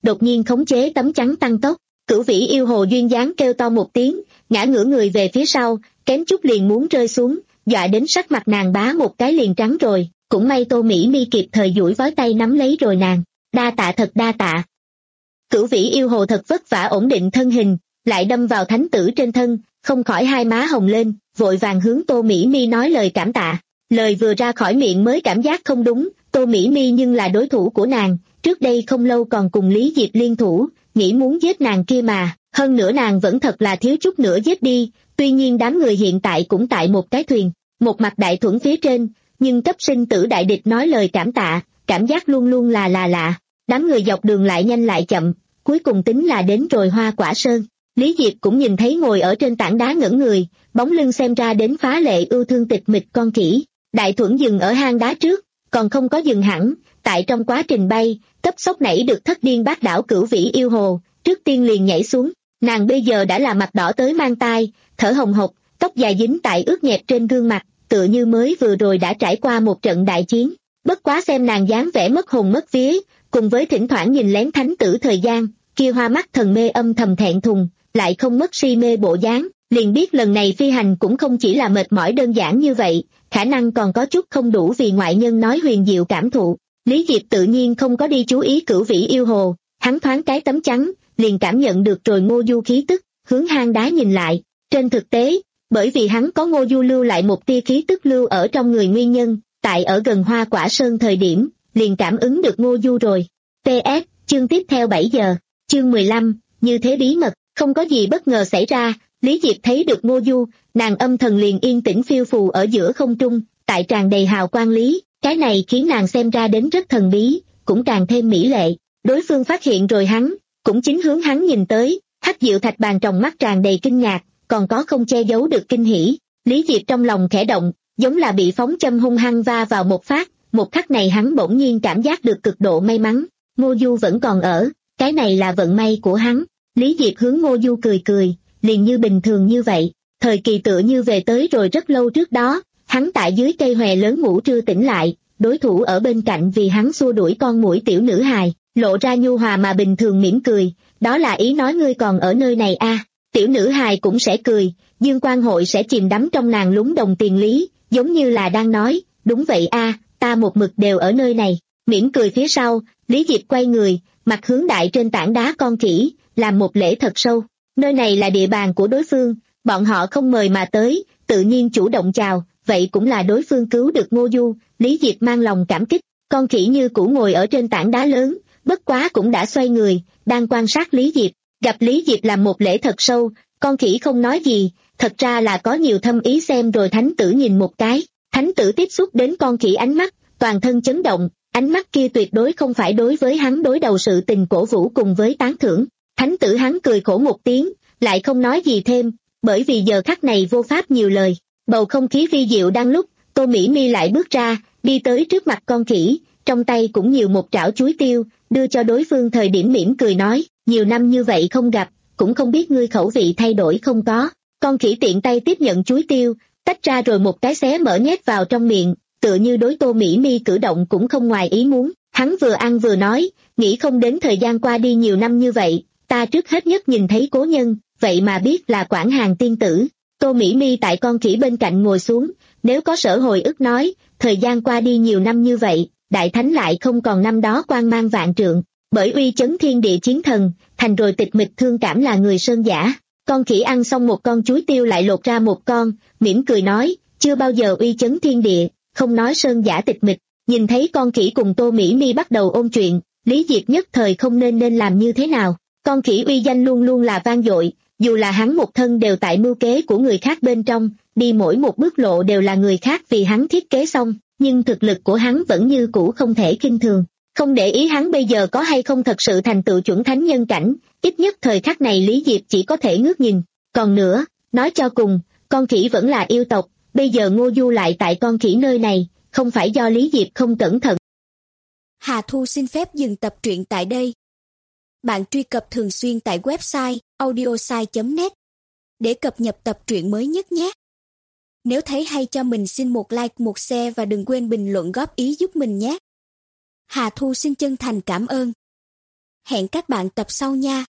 đột nhiên khống chế tấm chắn tăng tốc. Cửu vĩ yêu hồ duyên dáng kêu to một tiếng, ngã ngửa người về phía sau, kém chút liền muốn rơi xuống, dọa đến sắc mặt nàng bá một cái liền trắng rồi, cũng may Tô Mỹ Mi kịp thời duỗi vói tay nắm lấy rồi nàng, đa tạ thật đa tạ. Cửu vĩ yêu hồ thật vất vả ổn định thân hình, lại đâm vào thánh tử trên thân, không khỏi hai má hồng lên, vội vàng hướng Tô Mỹ Mi nói lời cảm tạ. Lời vừa ra khỏi miệng mới cảm giác không đúng, Tô Mỹ Mi nhưng là đối thủ của nàng, trước đây không lâu còn cùng Lý Diệp liên thủ, nghĩ muốn giết nàng kia mà, hơn nữa nàng vẫn thật là thiếu chút nữa giết đi, tuy nhiên đám người hiện tại cũng tại một cái thuyền, một mặt đại thuẫn phía trên, nhưng cấp sinh tử đại địch nói lời cảm tạ, cảm giác luôn luôn là là lạ, đám người dọc đường lại nhanh lại chậm, cuối cùng tính là đến rồi Hoa Quả Sơn. Lý Diệp cũng nhìn thấy ngồi ở trên tảng đá ngẩn người, bóng lưng xem ra đến phá lệ ưu thương tịch mịch con khỉ. Đại thuẫn dừng ở hang đá trước, còn không có dừng hẳn, tại trong quá trình bay, cấp sốc nảy được thất điên bát đảo cửu vĩ yêu hồ, trước tiên liền nhảy xuống, nàng bây giờ đã là mặt đỏ tới mang tai, thở hồng hộc, tóc dài dính tại ướt nhẹp trên gương mặt, tựa như mới vừa rồi đã trải qua một trận đại chiến. Bất quá xem nàng dáng vẻ mất hồn mất vía, cùng với thỉnh thoảng nhìn lén thánh tử thời gian, kia hoa mắt thần mê âm thầm thẹn thùng, lại không mất si mê bộ dáng, liền biết lần này phi hành cũng không chỉ là mệt mỏi đơn giản như vậy, khả năng còn có chút không đủ vì ngoại nhân nói huyền diệu cảm thụ. Lý Diệp tự nhiên không có đi chú ý cửu vĩ yêu hồ, hắn thoáng cái tấm chắn, liền cảm nhận được rồi Ngô Du khí tức, hướng hang đá nhìn lại. Trên thực tế, bởi vì hắn có Ngô Du lưu lại một tia khí tức lưu ở trong người nguyên nhân, tại ở gần Hoa Quả Sơn thời điểm, liền cảm ứng được Ngô Du rồi. pê ét, chương tiếp theo bảy giờ, chương mười lăm, như thế bí mật, không có gì bất ngờ xảy ra, Lý Diệp thấy được Ngô Du, nàng âm thần liền yên tĩnh phiêu phù ở giữa không trung, tại tràn đầy hào quang lý, cái này khiến nàng xem ra đến rất thần bí, cũng càng thêm mỹ lệ. Đối phương phát hiện rồi hắn, cũng chính hướng hắn nhìn tới, hắc diệu thạch bàn trong mắt tràn đầy kinh ngạc, còn có không che giấu được kinh hỉ. Lý Diệp trong lòng khẽ động, giống là bị phóng châm hung hăng va vào một phát, một khắc này hắn bỗng nhiên cảm giác được cực độ may mắn, Ngô Du vẫn còn ở, cái này là vận may của hắn. Lý Diệp hướng Ngô Du cười cười, liền như bình thường như vậy, thời kỳ tựa như về tới rồi rất lâu trước đó, hắn tại dưới cây hòe lớn ngủ trưa tỉnh lại, đối thủ ở bên cạnh vì hắn xua đuổi con muỗi tiểu nữ hài, lộ ra nhu hòa mà bình thường mỉm cười, đó là ý nói ngươi còn ở nơi này a. À. Tiểu nữ hài cũng sẽ cười, Dương Quan Hội sẽ chìm đắm trong nàng lúng đồng tiền lý, giống như là đang nói, đúng vậy a, à, ta một mực đều ở nơi này. Mỉm cười phía sau, Lý Diệp quay người, mặt hướng đại trên tảng đá con khỉ, làm một lễ thật sâu. Nơi này là địa bàn của đối phương, bọn họ không mời mà tới, tự nhiên chủ động chào, vậy cũng là đối phương cứu được Ngô Du. Lý Diệp mang lòng cảm kích, con khỉ như cũ ngồi ở trên tảng đá lớn, bất quá cũng đã xoay người, đang quan sát Lý Diệp. Gặp Lý Diệp làm một lễ thật sâu, con khỉ không nói gì, thật ra là có nhiều thâm ý xem rồi thánh tử nhìn một cái. Thánh tử tiếp xúc đến con khỉ ánh mắt, toàn thân chấn động, ánh mắt kia tuyệt đối không phải đối với hắn đối đầu sự tình cổ vũ cùng với tán thưởng. Thánh tử hắn cười khổ một tiếng, lại không nói gì thêm, bởi vì giờ khắc này vô pháp nhiều lời. Bầu không khí vi diệu đang lúc, Tô Mỹ Mi lại bước ra, đi tới trước mặt con khỉ, trong tay cũng nhiều một trảo chuối tiêu, đưa cho đối phương thời điểm mỉm cười nói, nhiều năm như vậy không gặp, cũng không biết ngươi khẩu vị thay đổi không có. Con khỉ tiện tay tiếp nhận chuối tiêu, tách ra rồi một cái xé mở nhét vào trong miệng, tựa như đối Tô Mỹ Mi cử động cũng không ngoài ý muốn. Hắn vừa ăn vừa nói, nghĩ không đến thời gian qua đi nhiều năm như vậy, ta trước hết nhất nhìn thấy cố nhân, vậy mà biết là Quảng Hàn tiên tử. Tô Mỹ Mi tại con khỉ bên cạnh ngồi xuống, nếu có sở hồi ức nói, thời gian qua đi nhiều năm như vậy, đại thánh lại không còn năm đó quang mang vạn trượng, bởi uy chấn thiên địa chiến thần, thành rồi tịch mịch thương cảm là người sơn giả. Con khỉ ăn xong một con chuối tiêu lại lột ra một con, mỉm cười nói, chưa bao giờ uy chấn thiên địa, không nói sơn giả tịch mịch. Nhìn thấy con khỉ cùng Tô Mỹ Mi bắt đầu ôn chuyện, Lý Diệp nhất thời không nên nên làm như thế nào. Con khỉ uy danh luôn luôn là vang dội, dù là hắn một thân đều tại mưu kế của người khác bên trong, đi mỗi một bước lộ đều là người khác vì hắn thiết kế xong, nhưng thực lực của hắn vẫn như cũ không thể khinh thường. Không để ý hắn bây giờ có hay không thật sự thành tựu chuẩn thánh nhân cảnh, ít nhất thời khắc này Lý Diệp chỉ có thể ngước nhìn. Còn nữa, nói cho cùng, con khỉ vẫn là yêu tộc, bây giờ Ngô Du lại tại con khỉ nơi này, không phải do Lý Diệp không cẩn thận. Hà Thu xin phép dừng tập truyện tại đây. Bạn truy cập thường xuyên tại website audiosai chấm net để cập nhật tập truyện mới nhất nhé. Nếu thấy hay cho mình xin một like, một share và đừng quên bình luận góp ý giúp mình nhé. Hà Thu xin chân thành cảm ơn. Hẹn các bạn tập sau nha.